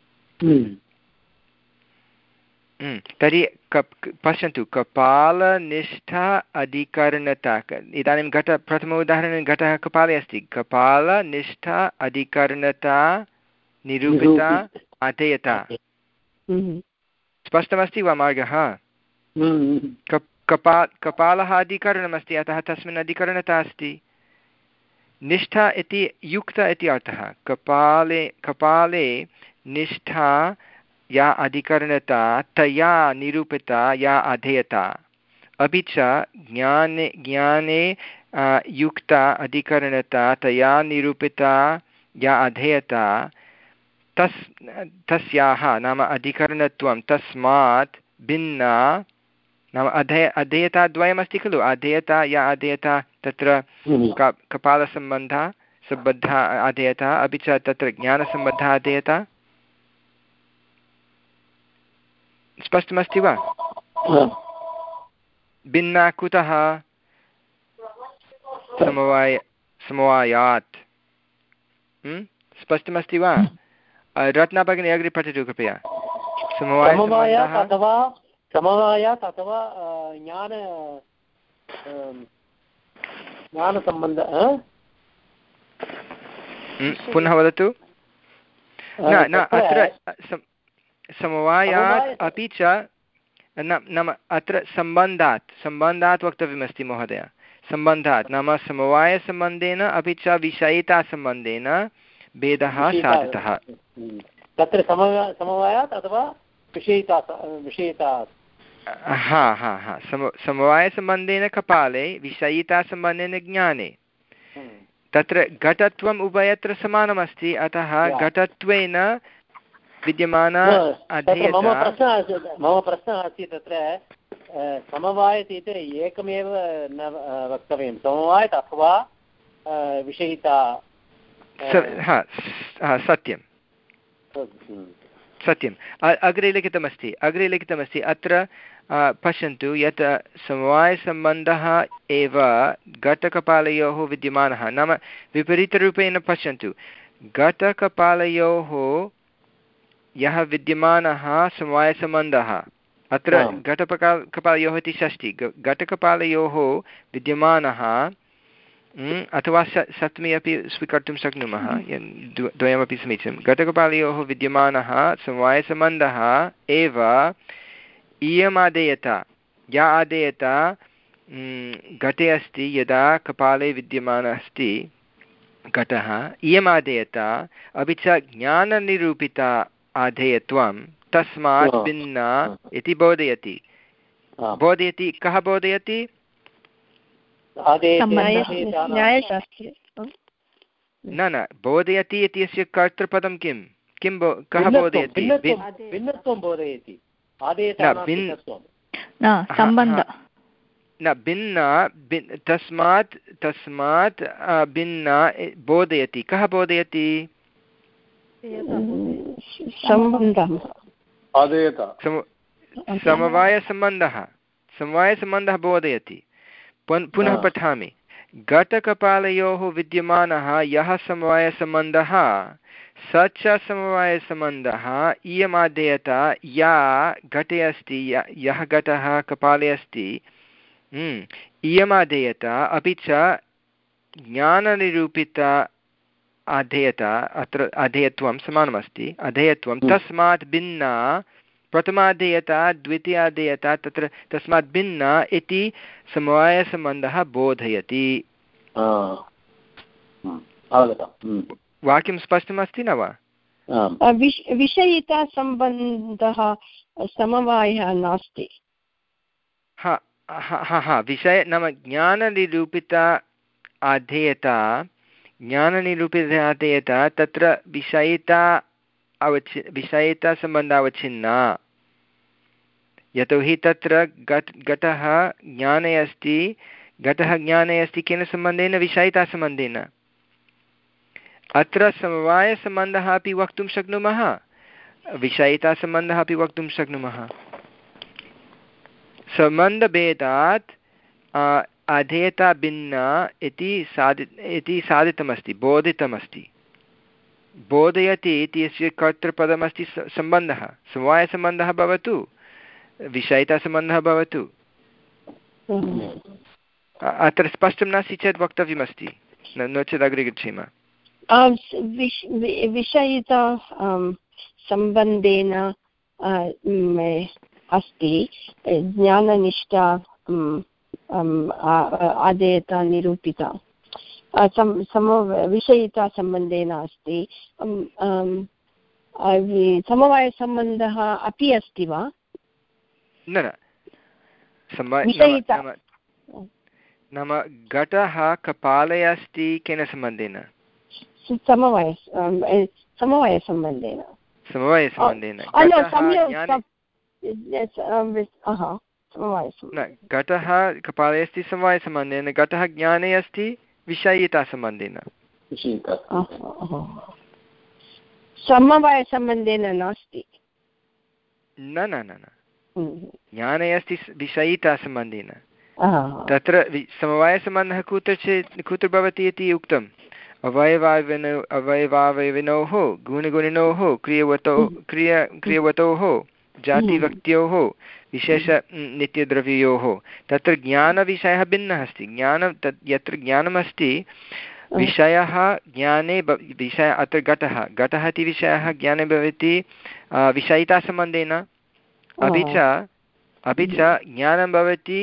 तर्हि कप् पश्यन्तु कपालनिष्ठा अधिकरणता इदानीं घट प्रथम उदाहरणे घटः कपाले अस्ति कपालनिष्ठा अधिकरणता निरूपिता अधेयता स्पष्टमस्ति वा मार्गः? कपा कपालः अधिकरणमस्ति, अतः तस्मिन् अधिकरणता अस्ति। निष्ठा इति युक्त इति अर्थः। कपाले कपाले निष्ठा या अधिकरणता तया निरूपिता या अधेयता, अपि च ज्ञाने ज्ञाने युक्ता अधिकरणता तया निरूपिता या अधेयता, तस् तस्याः नाम अधिकरणत्वं तस्मात् भिन्ना, नाम अधेय अधेयता द्वयमस्ति खलु, अधेयता या अधेयता, तत्र क कपालसम्बन्धः सम्बद्धा अधेयता, अपि च तत्र ज्ञानसम्बद्धा अधेयता। स्पष्टमस्ति वा? भिन्ना कुतः? समवाय समवायात्। स्पष्टमस्ति वा? रत्नाभगिनी अग्रे पठतु कृपया। समवायात् अथवा समवायात् अथवा ज्ञान ज्ञानसम्बन्धः। पुनः वदतु। न न अत्र समवायात् अपि च नाम अत्र सम्बन्धात् सम्बन्धात् वक्तव्यमस्ति महोदय। सम्बन्धात् नाम समवायसम्बन्धेन अपि च विषयितासम्बन्धेन भेदः साधितः। तत्र समवायात् अथवा विषयिता विषयिता। हा हा हा सम समवायसम्बन्धेन कपाले, विषयितासम्बन्धेन ज्ञाने। तत्र घटत्वम् उभयत्र समानमस्ति, अतः घटत्वेन विद्यमान मम प्रश्नः मम प्रश्नः अस्ति तत्र समवायत् इति एकमेव न वक्तव्यं, समवायत् अथवा विषयिता। सत्यं सत्यम्। अग्रे लिखितमस्ति अग्रे लिखितमस्ति अत्र पश्यन्तु यत् समवायसम्बन्धः एव घटकपालयोः विद्यमानः, नाम विपरीतरूपेण पश्यन्तु। घटकपालयोः यः विद्यमानः समवायसम्बन्धः, अत्र घटपका कपालयोः इति षष्ठी, घटकपालयोः विद्यमानः अथवा स सप्तमी अपि स्वीकर्तुं शक्नुमः, द्वयमपि समीचीनं। घटकपालयोः विद्यमानः समवायसम्बन्धः एव इयम् आदेयता, या आदेयता घटे अस्ति, यदा कपाले विद्यमानः अस्ति घटः, इयम् आदेयता अपि च ज्ञाननिरूपिता आधेयत्वं तस्मात् भिन्ना इति बोधयति। बोधयति कः बोधयति? न न बोधयति इत्यस्य कर्तृपदं किं किं कः बोधयति? भिन्नत्वं बोधयति। न भिन्ना, तस्मात् तस्मात् भिन्ना बोधयति। कः बोधयति? समवायसम्बन्धः समवायसम्बन्धः बोधयति। पुनः पठामि। घटकपालयोः विद्यमानः यः समवायसम्बन्धः स च समवायसम्बन्धः इयमादेयता या घटे अस्ति, यः घटः कपाले अस्ति इयमादेयता अपि च ज्ञाननिरूपिता अधेयता, अत्र अधेयत्वं समानमस्ति, अधेयत्वं तस्मात् भिन्ना, प्रथमाधेयता द्वितीयाधेयता तत्र तस्मात् भिन्ना इति समवायसम्बन्धः बोधयति। वाक्यं स्पष्टमस्ति न वा? विषयितासम्बन्धः समवायः नास्ति। हा हा हा विषय नाम ज्ञाननिरूपिता अधेयता, ज्ञाननिरूपिताधेयता तत्र विषयिता अवचि विषयितासम्बन्धः अवच्छिन्ना, यतोहि तत्र घट घटः ज्ञाने अस्ति, घटः ज्ञाने अस्ति केन सम्बन्धेन? विषयितासम्बन्धेन। अत्र समवायसम्बन्धः अपि वक्तुं शक्नुमः, विषयितासम्बन्धः अपि वक्तुं शक्नुमः। सम्बन्धभेदात् अधेयता भिन्ना इति साधि इति साधितमस्ति, बोधितमस्ति। बोधयति इत्यस्य कर्तृपदमस्ति सम्बन्धः, समवायसम्बन्धः भवतु विषयितासम्बन्धः भवतु। अत्र स्पष्टं नास्ति चेत् वक्तव्यमस्ति, नो चेत् अग्रे गच्छेम। विषयिता सम्बन्धेन अस्ति ज्ञाननिष्ठा आदेयता निरूपिता सम समविषयितासम्बन्धेन अस्ति। समवायसम्बन्धः अपि अस्ति वा? न न नाम घटः कपाले अस्ति केन सम्बन्धेन? समवाय समवायसम्बन्धेन समवायसम्बन्धेन घटः कपाले अस्ति समवायसम्बन्धेन, घटः ज्ञाने अस्ति विषयितासम्बन्धेन। समवायसम्बन्धेन नास्ति। न न न न ज्ञाने अस्ति विषयितासम्बन्धेन। तत्र समवायसम्बन्धः कुत्रचित् कुत्र भवति इति उक्तम्। अवयवाविनो अवयवावयविनोः गुणगुणिनोः क्रियवतोः क्रिया क्रियवतोः जातिवक्त्योः विशेष नित्यद्रव्ययोः। तत्र ज्ञानविषयः भिन्नः अस्ति। ज्ञानं तत् यत्र ज्ञानमस्ति विषयः ज्ञाने विषय अत्र घटः घटः इति विषयः ज्ञाने भवति विषयितासम्बन्धेन, अपि च अपि च ज्ञानं भवति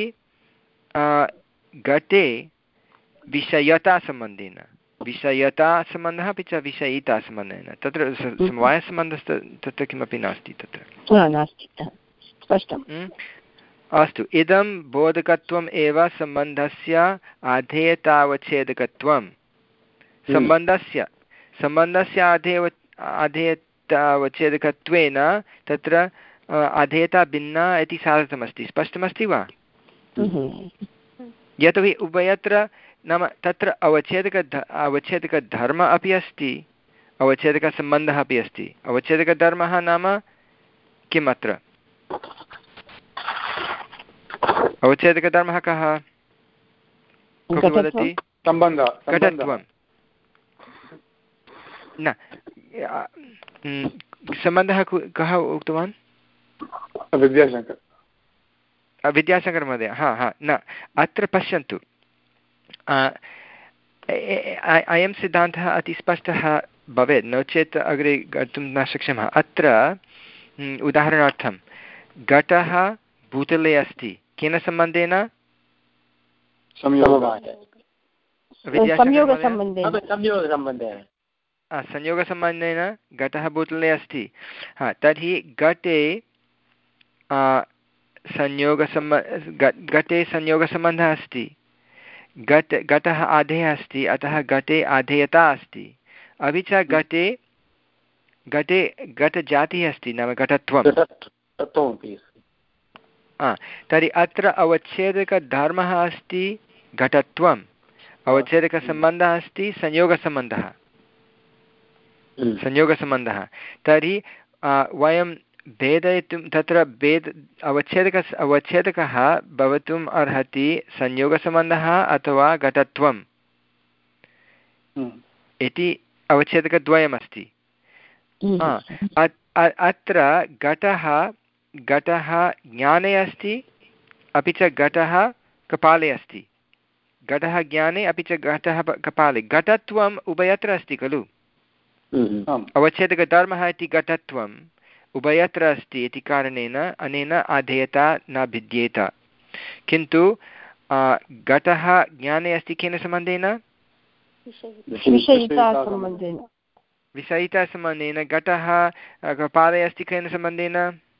घटे विषयतासम्बन्धेन। विषयतासम्बन्धः अपि च विषयितासम्बन्धेन। तत्र समवायसम्बन्धः तत्र किमपि नास्ति तत्र नास्ति स्पष्टम्। अस्तु, इदं बोधकत्वम् एव सम्बन्धस्य आधेयतावच्छेदकत्वं। सम्बन्धस्य सम्बन्धस्य आधेय आधेयतावच्छेदकत्वेन तत्र आधेयता भिन्ना इति साधितमस्ति। स्पष्टमस्ति वा? यतोहि उभयत्र नाम तत्र अवच्छेदक अवच्छेदकधर्मः अपि अस्ति, अवच्छेदकसम्बन्धः अपि अस्ति। अवच्छेदकधर्मः नाम किम्? अत्र अवच्छेदकधर्मः कः? कोऽपि वदति? घटत्वं न सम्बन्धः कः उक्तवान्? विद्याशङ्कर विद्याशङ्कर महोदय। हा हा न अत्र पश्यन्तु, अयं सिद्धान्तः अतिस्पष्टः भवेत्, नो चेत् अग्रे गन्तुं न शक्नुमः। अत्र उदाहरणार्थं घटः भूतले अस्ति केन सम्बन्धेन? संयोगसम्बन्धेन घटः भूतले अस्ति। हा तर्हि घटे संयोगसम्ब घटे संयोगसम्बन्धः अस्ति। घट घटः आधेयः अस्ति, अतः घटे आधेयता अस्ति। अपि च घटे घटे घटजातिः अस्ति, नाम घटत्वं। तर्हि अत्र अवच्छेदकधर्मः अस्ति घटत्वम्, अवच्छेदकसम्बन्धः अस्ति संयोगसम्बन्धः संयोगसम्बन्धः। तर्हि वयं भेदयितुं तत्र भेद अवच्छेदक अवच्छेदकः भवितुम् अर्हति संयोगसम्बन्धः अथवा घटत्वम् इति अवच्छेदकद्वयमस्ति। अत्र घटः घटः ज्ञाने अस्ति, अपि च घटः कपाले अस्ति। घटः ज्ञाने अपि च घटः कपाले। घटत्वम् उभयत्र अस्ति खलु? अवच्छेदकधर्मः इति घटत्वम् उभयत्र अस्ति इति कारणेन अनेन आधेयता न भिद्येत। किन्तु घटः ज्ञाने अस्ति केन सम्बन्धेन? विषयितासम्बन्धेन। घटः कपाले अस्ति केन सम्बन्धेन?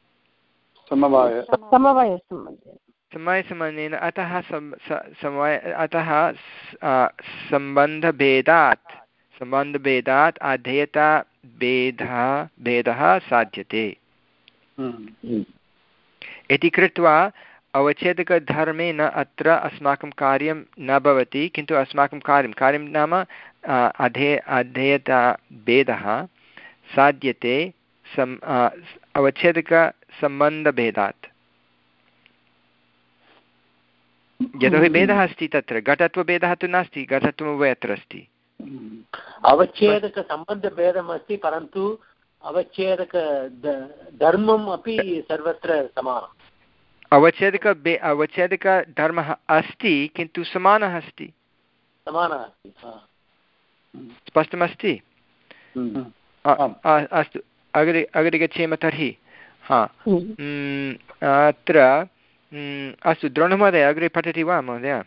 समवायसम्बन्धेन। अतः समवाय अतः सम्बन्धभेदात् सम्बन्धभेदात् आधेयता भेदः भेदः साध्यते इति कृत्वा अवच्छेदकधर्मेण अत्र अस्माकं कार्यं न भवति, किन्तु अस्माकं कार्यं कार्यं नाम अधे अधेयता भेदः साध्यते सम् अवच्छेदकसम्बन्धभेदात्। यतोहि भेदः अस्ति तत्र, घटत्वभेदः तु नास्ति, घटत्वम् उभयत्र अस्ति। अवच्छेदकसम्बन्धभेदम् अस्ति, परन्तु अवच्छेदक धर्मम् अपि सर्वत्र समानम्। अवच्छेदक अवच्छेदकधर्मः अस्ति किन्तु समानः अस्ति। समानः अस्ति। स्पष्टमस्ति? अस्तु, अग्रे अग्रे गच्छेम तर्हि। हा अत्र अस्तु, द्रोणमहोदय अग्रे पठति वा महोदय?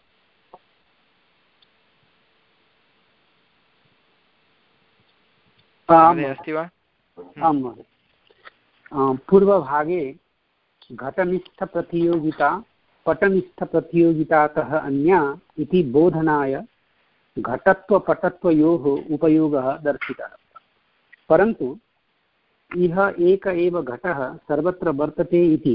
अस्ति वा? आं महोदय। पूर्वभागे घटनिष्ठप्रतियोगिता पटनिष्ठप्रतियोगितातः अन्या इति बोधनाय घटत्वपटत्वयोः उपयोगः दर्शितः, परन्तु इह एक एव घटः सर्वत्र वर्तते इति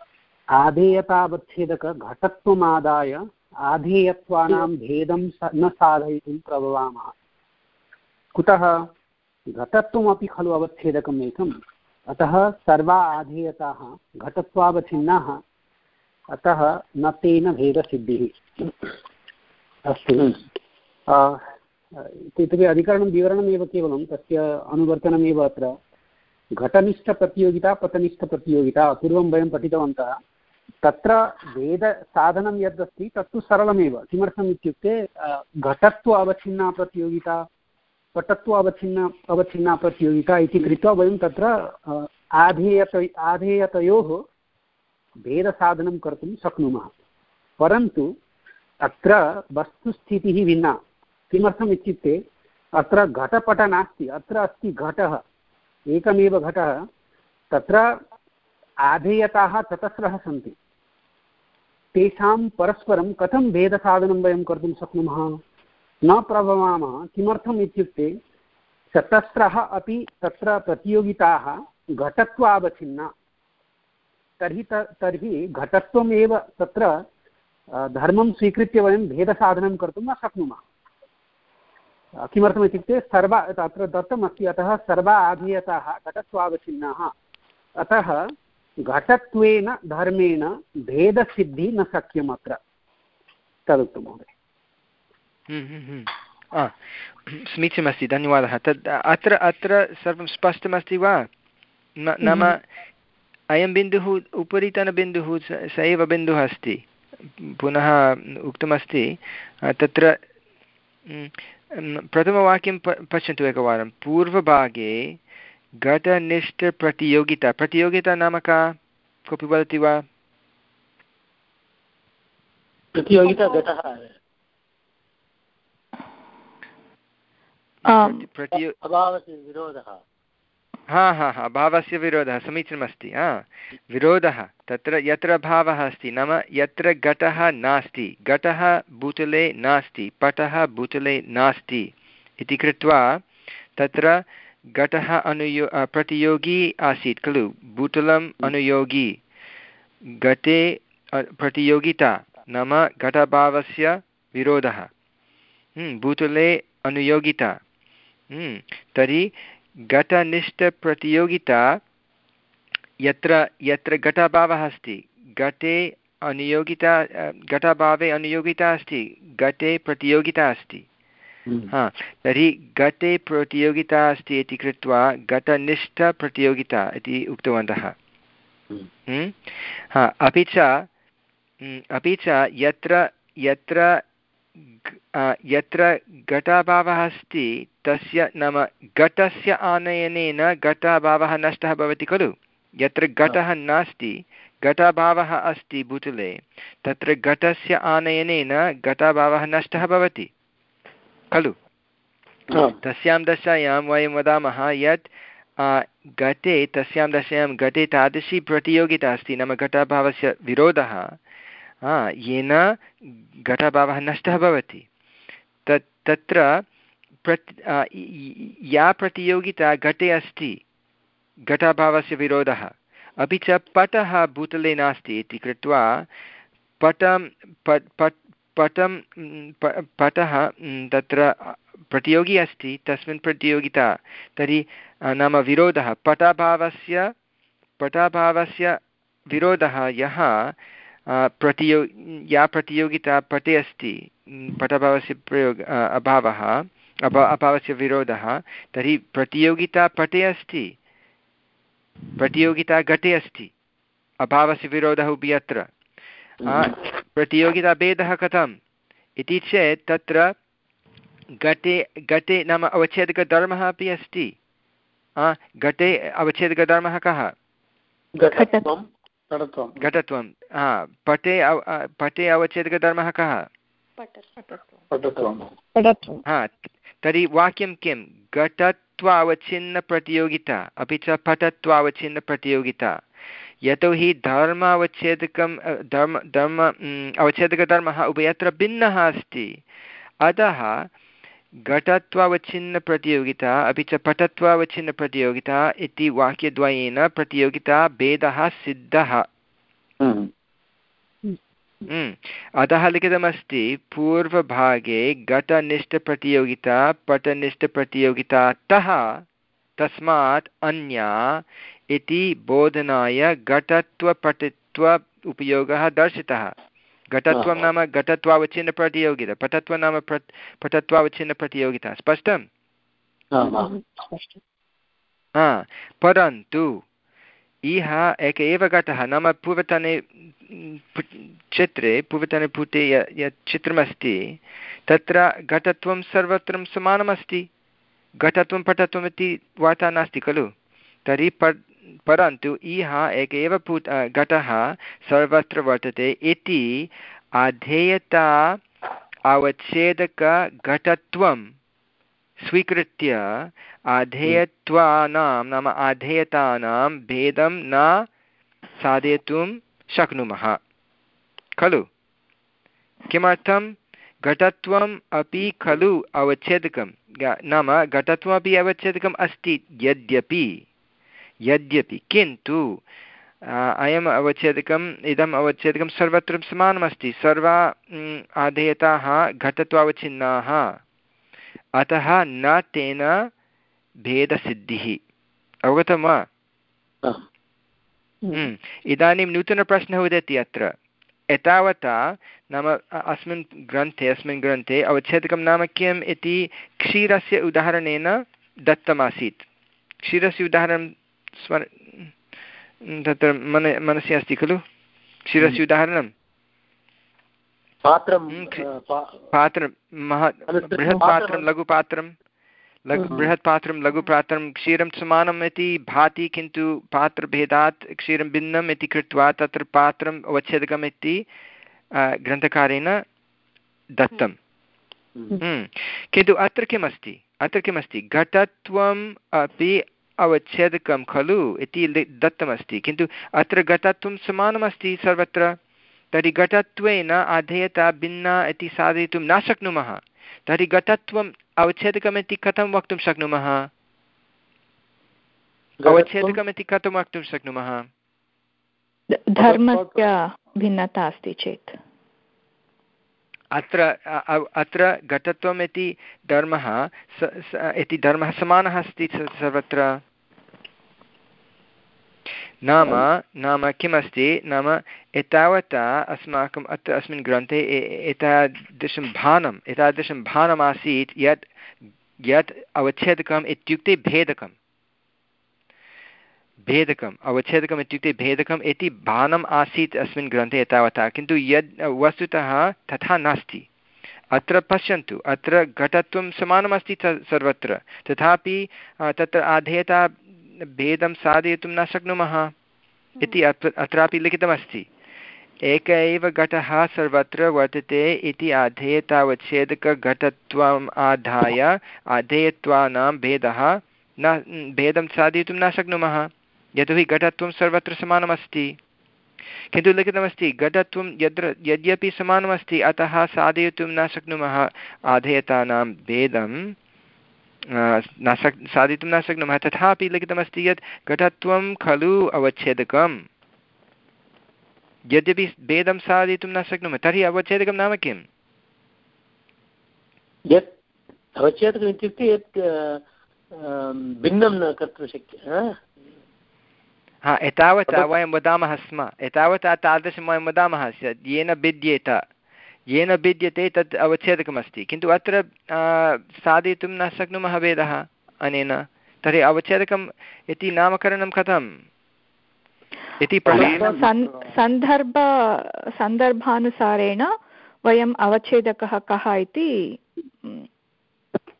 आधेयतावच्छेदकघटत्वमादाय आधेयत्वानां भेदं न साधयितुं प्रभवामः। कुतः? घटत्वमपि खलु अवच्छेदकम् एकम्, अतः सर्वा आधेयताः घटत्वावच्छिन्नाः, अतः न तेन भेदसिद्धिः। अस्तु, इत्युक्ते अधिकरणं विवरणमेव केवलं तस्य अनुवर्तनमेव अत्र। घटनिष्ठप्रतियोगिता पटनिष्ठप्रतियोगिता पूर्वं वयं पठितवन्तः। तत्र भेदसाधनं यदस्ति तत्तु सरलमेव। किमर्थम् इत्युक्ते घटत्व अवच्छिन्ना प्रतियोगिता पटत्व अवच्छिन्न अवच्छिन्ना प्रतियोगिता इति कृत्वा वयं तत्र आधेयत आधेयतयोः भेदसाधनं कर्तुं शक्नुमः, परन्तु अत्र वस्तुस्थितिः भिन्ना। किमर्थम् इत्युक्ते अत्र घटपट नास्ति, अत्र अस्ति घटः, एकमेव घटः। तत्र आधेयताः चतस्रः सन्ति, तेषां परस्परं कथं भेदसाधनं वयं कर्तुं शक्नुमः? न प्रभवामः। किमर्थम् इत्युक्ते चतस्रः अपि तत्र प्रतियोगिताः घटत्वावच्छिन्ना, तर्हि तर्हि घटत्वमेव तत्र धर्मं स्वीकृत्य वयं भेदसाधनं कर्तुं न शक्नुमः। किमर्थम् इत्युक्ते सर्वा तत्र दत्तमस्ति, अतः सर्वा आधेयताः घटत्वावच्छिन्नाः, अतः घटत्वेन धर्मेण भेदसिद्धिः न शक्यम् अत्र। तदुक्तं महोदय। समीचीनमस्ति, धन्यवादः। तद् अत्र अत्र सर्वं स्पष्टमस्ति वा? नाम अयं बिन्दुः उपरितनबिन्दुः स एव बिन्दुः अस्ति, पुनः उक्तमस्ति तत्र प्रथमवाक्यं पश्यन्तु एकवारं। पूर्वभागे घटनिष्ठप्रतियोगिता, प्रतियोगिता नाम का? कोऽपि वदति वा? प्रतियोगिता घटः अभावस्य विरोधः। हा हा हा भावस्य विरोधः, समीचीनमस्ति। हा, विरोधः तत्र यत्र भावः अस्ति, नाम यत्र घटः नास्ति, घटः भूतले नास्ति, पटः भूतले नास्ति इति कृत्वा तत्र घटः अनुयो प्रतियोगी आसीत् खलु, भूतलम् अनुयोगी, घटे प्रतियोगिता नाम घटभावस्य विरोधः, भूतले अनुयोगिता। तर्हि घटनिष्ठप्रतियोगिता यत्र यत्र घटभावः अस्ति, घटे अनुयोगिता, घटभावे अनुयोगिता अस्ति, घटे प्रतियोगिता अस्ति। हा, तर्हि घटे प्रतियोगिता अस्ति इति कृत्वा घटनिष्ठप्रतियोगिता इति उक्तवन्तः। हा, अपि च अपि च यत्र यत्र यत्र घटाभावः अस्ति तस्य नाम घटस्य आनयनेन घटाभावः नष्टः भवति खलु। यत्र घटः नास्ति, घटाभावः अस्ति भूतले, तत्र घटस्य आनयनेन घटाभावः नष्टः भवति खलु। तस्यां दशायां वयं वदामः यत् घटे तस्यां दशायां घटे तादृशी प्रतियोगिता अस्ति, नाम घटाभावस्य विरोधः, येन घटभावः नष्टः भवति। तत् तत्र प्रति या प्रतियोगिता घटे अस्ति, घटाभावस्य विरोधः, अपि च पटः भूतले नास्ति इति कृत्वा पटं पट् पट् पटं पटः तत्र प्रतियोगी अस्ति, तस्मिन् प्रतियोगिता, तर्हि नाम विरोधः, पटाभावस्य पटाभावस्य विरोधः यः प्रतियो या प्रतियोगिता पटे अस्ति, पटभावस्य प्रयोग अभावः अभा अभावस्य विरोधः, तर्हि प्रतियोगिता पटे अस्ति, प्रतियोगिता घटे अस्ति, अभावस्य विरोधः अपि अत्र। प्रतियोगिता भेदः कथम् इति चेत् तत्र घटे घटे नाम अवच्छेदकधर्मः अपि अस्ति। घटे अवच्छेदकधर्मः कः? घटत्वं हा पटे पटे अवच्छेदकधर्मः कः हा तर्हि वाक्यं किं घटत्वावच्छिन्नप्रतियोगिता अपि च पटत्वावच्छिन्नप्रतियोगिता यतोहि धर्मावच्छेदकं धर्म धर्म अवच्छेदकधर्मः उभयत्र भिन्नः अस्ति अतः घटत्वावच्छिन्नप्रतियोगिता अपि च पटत्वावच्छिन्नप्रतियोगिता इति वाक्यद्वयेन प्रतियोगिता भेदः सिद्धः अतः लिखितमस्ति पूर्वभागे घटनिष्ठप्रतियोगिता पटनिष्ठप्रतियोगितातः तस्मात् अन्या इति बोधनाय घटत्वपटत्व उपयोगः दर्शितः घटत्वं नाम घटत्वावच्छिन्नप्रतियोगिता पटत्वं नाम प्र पटत्वावच्छिन्नप्रतियोगिता स्पष्टं हा परन्तु इह एक एव घटः नाम पूर्वतने चित्रे पूर्वतने पुटे यत् चित्रमस्ति तत्र घटत्वं सर्वत्र समानमस्ति घटत्वं पटत्वम् इति वार्ता नास्ति खलु तर्हि प परन्तु इह एक एव पुट घटः सर्वत्र वर्तते इति अधेयता अवच्छेदकघटत्वं स्वीकृत्य अधेयत्वानां नाम अधेयतानां भेदं न साधयितुं शक्नुमः खलु किमर्थं घटत्वम् अपि खलु अवच्छेदकं नाम घटत्वमपि अवच्छेदकम् अस्ति यद्यपि यद्यपि किन्तु अयम् अवच्छेदकम् इदम् अवच्छेदकं सर्वत्र समानमस्ति सर्वा आधेयताः घटत्वावच्छिन्नाः अतः न तेन भेदसिद्धिः अवगतं वा इदानीं नूतनप्रश्नः उदेति अत्र एतावता नाम अस्मिन् ग्रन्थे अस्मिन् ग्रन्थे अवच्छेदकं नाम किम् इति क्षीरस्य उदाहरणेन दत्तमासीत् क्षीरस्य उदाहरणं स्मर तत्र मन मनसि अस्ति खलु क्षीरस्य उदाहरणं पात्रं महा बृहत् पात्रं लघुपात्रं लघु बृहत् पात्रं लघुपात्रं क्षीरं समानम् इति भाति किन्तु पात्रभेदात् क्षीरं भिन्नम् इति कृत्वा तत्र पात्रम् अवच्छेदकम् इति ग्रन्थकारेण दत्तं किन्तु अत्र किमस्ति अत्र किमस्ति घटत्वम् अपि अवच्छेदकं खलु इति दत्तमस्ति किन्तु अत्र घटत्वं समानमस्ति सर्वत्र तर्हि घटत्वेन अधेयता भिन्ना इति साधयितुं न शक्नुमः तर्हि घटत्वम् अवच्छेदकमिति कथं वक्तुं शक्नुमः अवच्छेदकमिति कथं वक्तुं शक्नुमः धर्मस्य भिन्नता अस्ति चेत् अत्र अत्र घटत्वम् इति धर्मः इति धर्मः समानः अस्ति सर्वत्र नाम नाम किमस्ति नाम एतावता अस्माकम् अत्र अस्मिन् ग्रन्थे एतादृशं भानम् एतादृशं भानमासीत् यत् यत् अवच्छेदकम् इत्युक्ते भेदकं भेदकम् अवच्छेदकम् इत्युक्ते भेदकम् इति भानम् आसीत् अस्मिन् ग्रन्थे एतावता किन्तु यद् वस्तुतः तथा नास्ति अत्र पश्यन्तु अत्र घटत्वं समानमस्ति सर्वत्र तथापि तत्र आधेयता भेदं साधयितुं न शक्नुमः इति अत्रापि लिखितमस्ति एक एव घटः सर्वत्र वर्तते इति आधेयतावच्छेदकघटत्वम् आधाय आधेयत्वानां भेदः न भेदं साधयितुं न शक्नुमः यतोहि घटत्वं सर्वत्र समानमस्ति किन्तु लिखितमस्ति घटत्वं यत्र यद्यपि समानमस्ति अतः साधयितुं न शक्नुमः आधेयतानां भेदं न शक् साधितुं न शक्नुमः तथापि लिखितमस्ति यत् घटत्वं खलु अवच्छेदकं यद्यपि भेदं साधितुं न शक्नुमः तर्हि अवच्छेदकं नाम किम् यत् अवच्छेदकम् इत्युक्ते यत् भिन्नं न कर्तुं शक्यं हा एतावता वयं वदामः स्म एतावता तादृशं वयं वदामः येन भिद्येत येन भिद्यते तत् अवच्छेदकमस्ति किन्तु अत्र साधयितुं न शक्नुमः भेदः अनेन तर्हि अवच्छेदकम् इति नामकरणं कथम् इति सन्दर्भ सन्दर्भानुसारेण वयम् अवच्छेदकः कः इति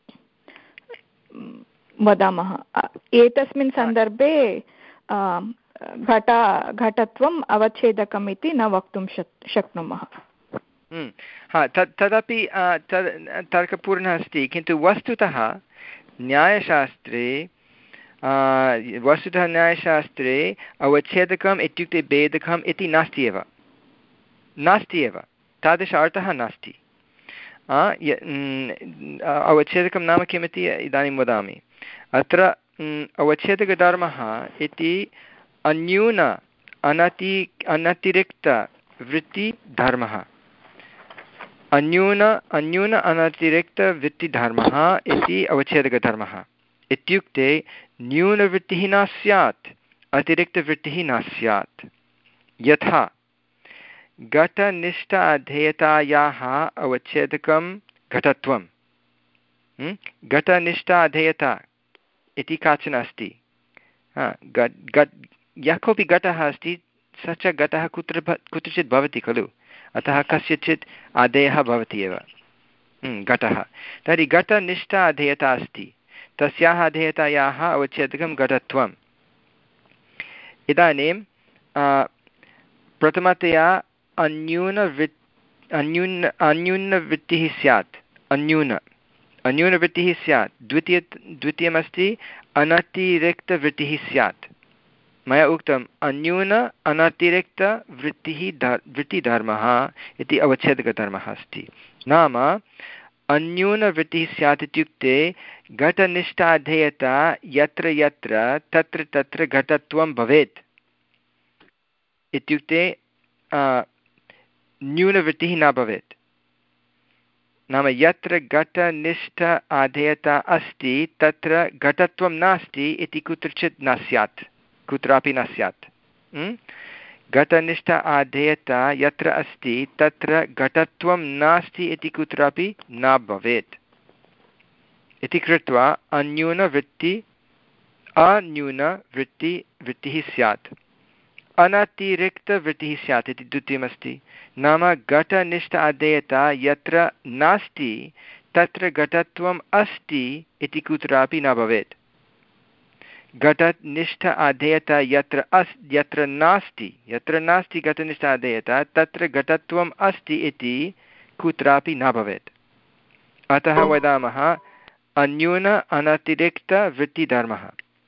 वदामः एतस्मिन् सन्दर्भे घट घटत्वम् अवच्छेदकम् इति न वक्तुं शक् शक्नुमः हा तत् तदपि तद् तर्कपूर्णः अस्ति, किन्तु वस्तुतः न्यायशास्त्रे वस्तुतः न्यायशास्त्रे अवच्छेदकम् इत्युक्ते भेदकम् इति नास्ति एव नास्ति एव तादृश अर्थः नास्ति। अवच्छेदकं नाम किमिति इदानीं वदामि। अत्र अवच्छेदकधर्मः इति अन्यून अनति अनतिरिक्तवृत्तिधर्मः अन्यून अन्यून अनतिरिक्तवृत्तिधर्मः इति अवच्छेदकधर्मः इत्युक्ते न्यूनवृत्तिः न स्यात् अतिरिक्तवृत्तिः न स्यात्। यथा घटनिष्ठ अधेयतायाः अवच्छेदकं घटत्वं, घटनिष्ठ अधेयता इति काचन अस्ति। यः कोऽपि घटः अस्ति स च घटः कुत्र कुत्रचित् भवति खलु, अतः कस्यचित् अधेयः भवति एव घटः। तर्हि घटनिष्ठ अधेयता अस्ति, तस्याः अधेयतायाः अवच्छेदकं घटत्वम्। इदानीं प्रथमतया अन्यूनवृत् अन्यून अन्यूनवृत्तिः स्यात्, अन्यून अन्यूनवृत्तिः स्यात्। द्वितीय द्वितीयमस्ति अनतिरिक्तवृत्तिः स्यात्। मया उक्तम् अन्यून अनतिरिक्तवृत्तिः ध वृत्तिधर्मः इति अवच्छेदकधर्मः अस्ति। नाम अन्यूनवृत्तिः स्यात् इत्युक्ते घटनिष्ठाधेयता यत्र यत्र तत्र तत्र घटत्वं भवेत् इत्युक्ते न्यूनवृत्तिः न भवेत्। नाम यत्र घटनिष्ठ अधेयता अस्ति तत्र घटत्वं नास्ति इति कुत्रचित् न स्यात्, कुत्रापि न स्यात्। घटनिष्ठ अधेयता यत्र अस्ति तत्र घटत्वं नास्ति इति कुत्रापि न भवेत् इति कृत्वा अन्यूनवृत्ति अन्यूनवृत्ति वृत्तिः स्यात्, अनतिरिक्तवृत्तिः स्यात् इति द्वितीयमस्ति। नाम घटनिष्ठ अधेयता यत्र नास्ति तत्र घटत्वम् अस्ति इति कुत्रापि न भवेत्। घटनिष्ठ अधेयता यत्र अस् यत्र नास्ति यत्र नास्ति घटनिष्ठ अधेयता तत्र घटत्वम् अस्ति इति कुत्रापि न भवेत्। अतः वदामः अन्यून अनतिरिक्तवृत्तिधर्मः।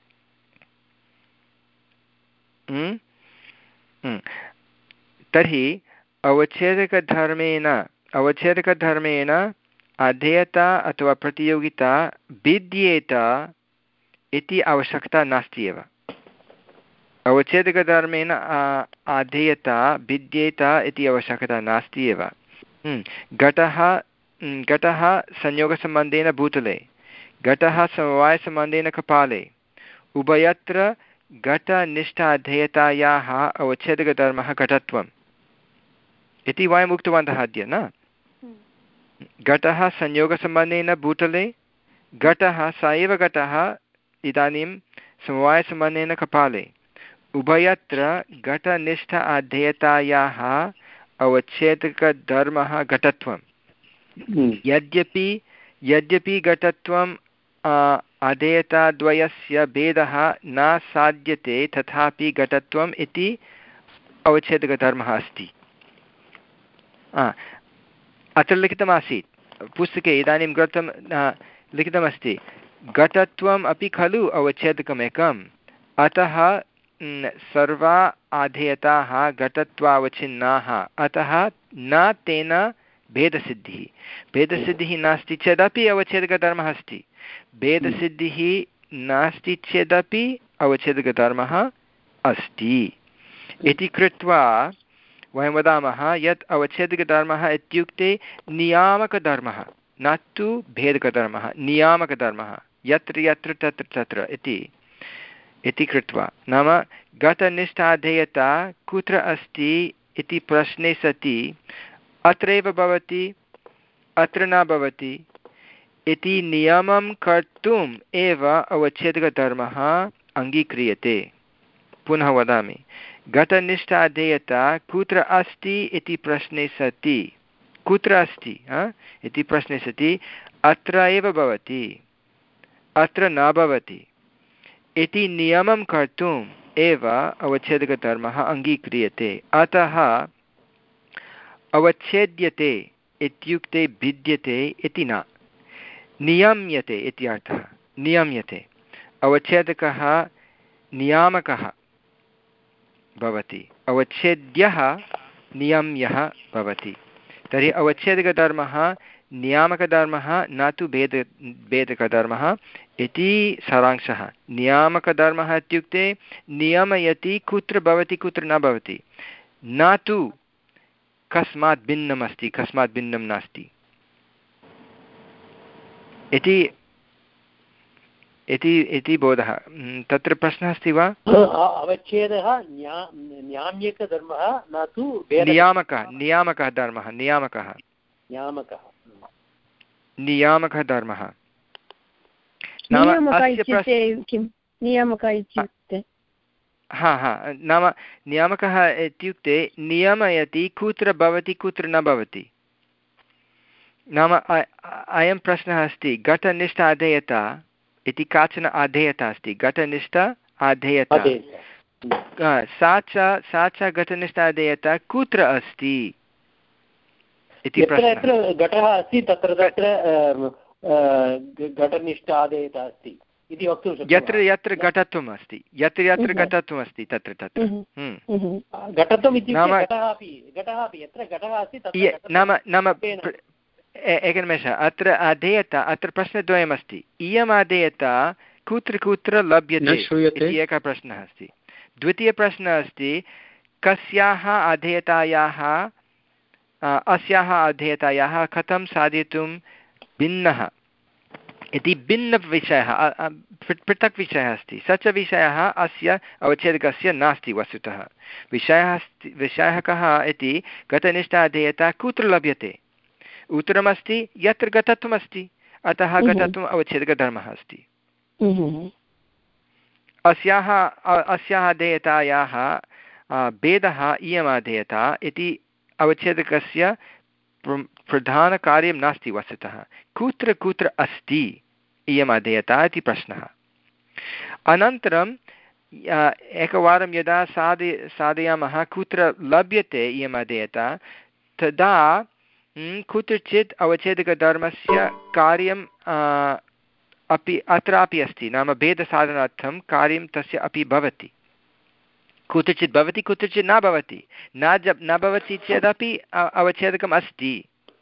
तर्हि अवच्छेदकधर्मेण अवच्छेदकधर्मेण अधेयता अथवा प्रतियोगिता भिद्येत इति आवश्यकता नास्ति एव। अवच्छेदकधर्मेण अधेयता भिद्येत इति आवश्यकता नास्ति एव। घटः घटः संयोगसम्बन्धेन भूतले, घटः समवायसम्बन्धेन कपाले, उभयत्र घटनिष्ठ अधेयतायाः अवच्छेदकधर्मः घटत्वम् इति वयम् उक्तवन्तः अद्य न। घटः संयोगसम्बन्धेन भूतले, घटः स एव घटः इदानीं समवायसम्बन्धेन कपाले, उभयत्र घटनिष्ठ अधेयतायाः अवच्छेदकधर्मः घटत्वम्। यद्यपि यद्यपि घटत्वम् अधेयताद्वयस्य भेदः न साध्यते तथापि घटत्वम् इति अवच्छेदकधर्मः अस्ति। अत्र लिखितमासीत् पुस्तके, इदानीं ग्रन्थं लिखितमस्ति घटत्वम् अपि खलु अवच्छेदकमेकम्, अतः सर्वा अधेयताः घटत्वावच्छिन्नाः, अतः न तेन भेदसिद्धिः। भेदसिद्धिः नास्ति चेदपि अवच्छेदकधर्मः अस्ति, भेदसिद्धिः नास्ति चेदपि अवच्छेदकधर्मः अस्ति इति कृत्वा वयं वदामः यत् अवच्छेदकधर्मः इत्युक्ते नियामकधर्मः, न तु भेदकधर्मः, नियामकधर्मः, यत्र यत्र तत्र तत्र इति इति कृत्वा। नाम घटनिष्ठाधेयता कुत्र अस्ति इति प्रश्ने सति अत्रैव भवति अत्र न भवति इति नियमं कर्तुम् एव अवच्छेदकधर्मः अङ्गीक्रियते। पुनः वदामि, घटनिष्ठ अधेयता कुत्र अस्ति इति प्रश्ने सति कुत्र अस्ति इति प्रश्ने सति अत्र एव भवति अत्र न भवति इति नियमं कर्तुम् एव अवच्छेदकधर्मः अङ्गीक्रियते। अतः अवच्छेद्यते इत्युक्ते भिद्यते इति न, नियम्यते इति अर्थः। नियम्यते, अवच्छेदकः नियामकः भवति, अवच्छेद्यः नियम्यः भवति। तर्हि अवच्छेदकधर्मः नियामकधर्मः न तु भेद भेदकधर्मः इति सारांशः। नियामकधर्मः इत्युक्ते नियमयति कुत्र भवति कुत्र न भवति, न तु कस्मात् भिन्नम् अस्ति कस्मात् भिन्नं नास्ति इति इति इति बोधः। तत्र प्रश्नः अस्ति वा? अवच्छेदः नियाम्यकधर्मः न तु नियामकः नियामकः धर्मः नियामकः नियामकः नियामकः धर्मः हा हा नाम नियामकः इत्युक्ते नियमयति कुत्र भवति कुत्र न भवति। नाम अयं प्रश्नः अस्ति, घटनिष्ठ अधेयता इति काचन अधेयता अस्ति, घटनिष्ठ अधेयता सा च सा च घटनिष्ठ अधेयता कुत्र अस्ति इति प्रश्नः। घटः अस्ति तत्र तत्र घटनिष्ठ अधेयता अस्ति इति वक्तुं शक्यते। यत्र यत्र घटत्वम् अस्ति यत्र यत्र घटत्वम् अस्ति तत्र तत्र घटत्वम् इत्युक्ते घटः अपि घटः अपि यत्र घटः अस्ति तत्र नाम नाम एकनिमेषः, अत्र अधेयता, अत्र प्रश्नद्वयमस्ति। इयम् अधेयता कुत्र कुत्र लभ्यते इति एकः प्रश्नः अस्ति। द्वितीयप्रश्नः अस्ति कस्याः अधेयतायाः अस्याः अधेयतायाः कथं साधयितुं भिन्नः इति भिन्नविषयः पृथक् विषयः अस्ति। स च विषयः अस्य अवच्छेदकस्य नास्ति वस्तुतः। विषयः अस्ति, विषयः कः इति घटनिष्ठ अधेयता कुत्र लभ्यते। उत्तरमस्ति यत्र घटत्वमस्ति, अतः घटत्वम् अवच्छेदकधर्मः अस्ति। अस्याः अस्याः अधेयतायाः भेदः इयम् अधेयता इति अवच्छेदकस्य प्रधानकार्यं नास्ति वस्तुतः। कुत्र कुत्र अस्ति इयम् अधेयता इति प्रश्नः। अनन्तरं एकवारं यदा साधय साधयामः कुत्र लभ्यते इयम् अधेयता, तदा कुत्रचित् अवच्छेदकधर्मस्य कार्यं अपि अत्रापि अस्ति, नाम भेदसाधनार्थं कार्यं तस्य अपि भवति। कुत्रचित् भवति कुत्रचित् न भवति, न ज न भवति चेदपि अवच्छेदकम् अस्ति।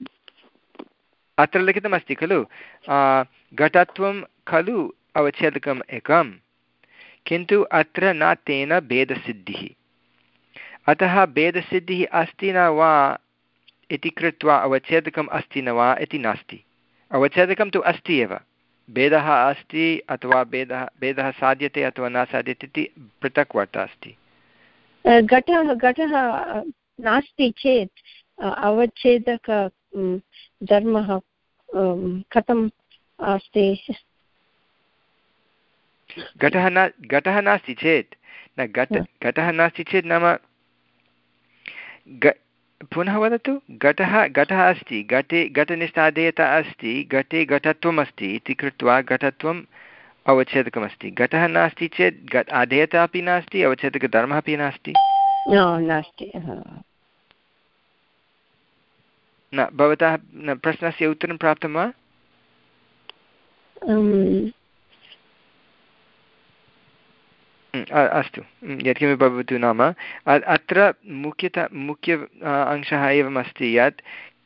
अत्र लिखितमस्ति खलु, घटत्वं खलु अवच्छेदकम् एकं, किन्तु अत्र न तेन भेदसिद्धिः। अतः भेदसिद्धिः अस्ति न वा इति कृत्वा अवच्छेदकम् अस्ति न वा इति नास्ति। अवच्छेदकं तु अस्ति एव, भेदः अस्ति अथवा भेदः भेदः साध्यते अथवा न साध्यते इति पृथक् वार्ता अस्ति। घटः घटः नास्ति चेत् अवच्छेदक धर्मः कथम् अस्ति? घटः न घटः नास्ति चेत् न घट घटः नास्ति चेत् नाम पुनः वदतु, घटः घटः अस्ति, घटे घटनिष्ठाधेयता अस्ति, घटे घटत्वम् अस्ति इति कृत्वा घटत्वम् अवच्छेदकमस्ति। घटः नास्ति चेत् अधेयता अपि नास्ति, अवच्छेदकधर्मः अपि नास्ति। नास्ति न भवतः प्रश्नस्य उत्तरं प्राप्तं वा? अस्तु, यत्किमपि भवतु, नाम अत्र मुख्यतः मुख्य अंशः एवमस्ति यत्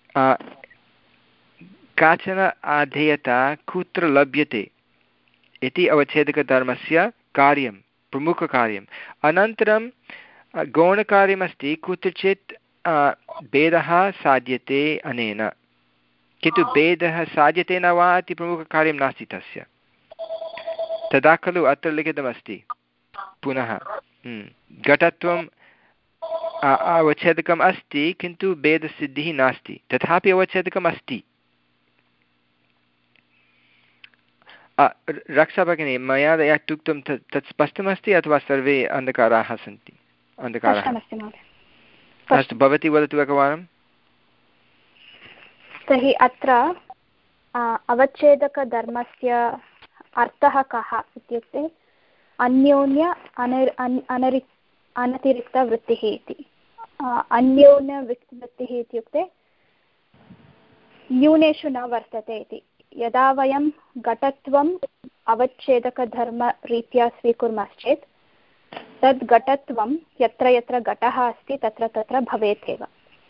काचन अधेयता कुत्र लभ्यते इति अवच्छेदकधर्मस्य कार्यं, प्रमुखकार्यम्। अनन्तरं गौणकार्यमस्ति, कुत्रचित् भेदः साध्यते अनेन, किन्तु भेदः साध्यते न वा इति प्रमुखकार्यं नास्ति तस्य। तदा खलु अत्र लिखितमस्ति पुनः घटत्वम् अवच्छेदकम् अस्ति किन्तु भेदसिद्धिः नास्ति, तथापि अवच्छेदकम् अस्ति। रक्षा भगिनी, मया यत् उक्तं तत् स्पष्टमस्ति अथवा सर्वे अन्धकाराः सन्ति? अन्धकाराः अस्तु, भवती वदतु एकवारं। तर्हि अत्र अवच्छेदकधर्मस्य अर्थः कः इत्युक्ते अन्योन्य अनरि अनरि अनतिरिक्तवृत्तिः इति। अन्योन्यवृत्तिः इत्युक्ते न्यूनेषु न वर्तते इति। यदा वयं घटत्वम् अवच्छेदकधर्मरीत्या स्वीकुर्मश्चेत् तद् घटत्वं यत्र यत्र घटः अस्ति तत्र तत्र भवेत् एव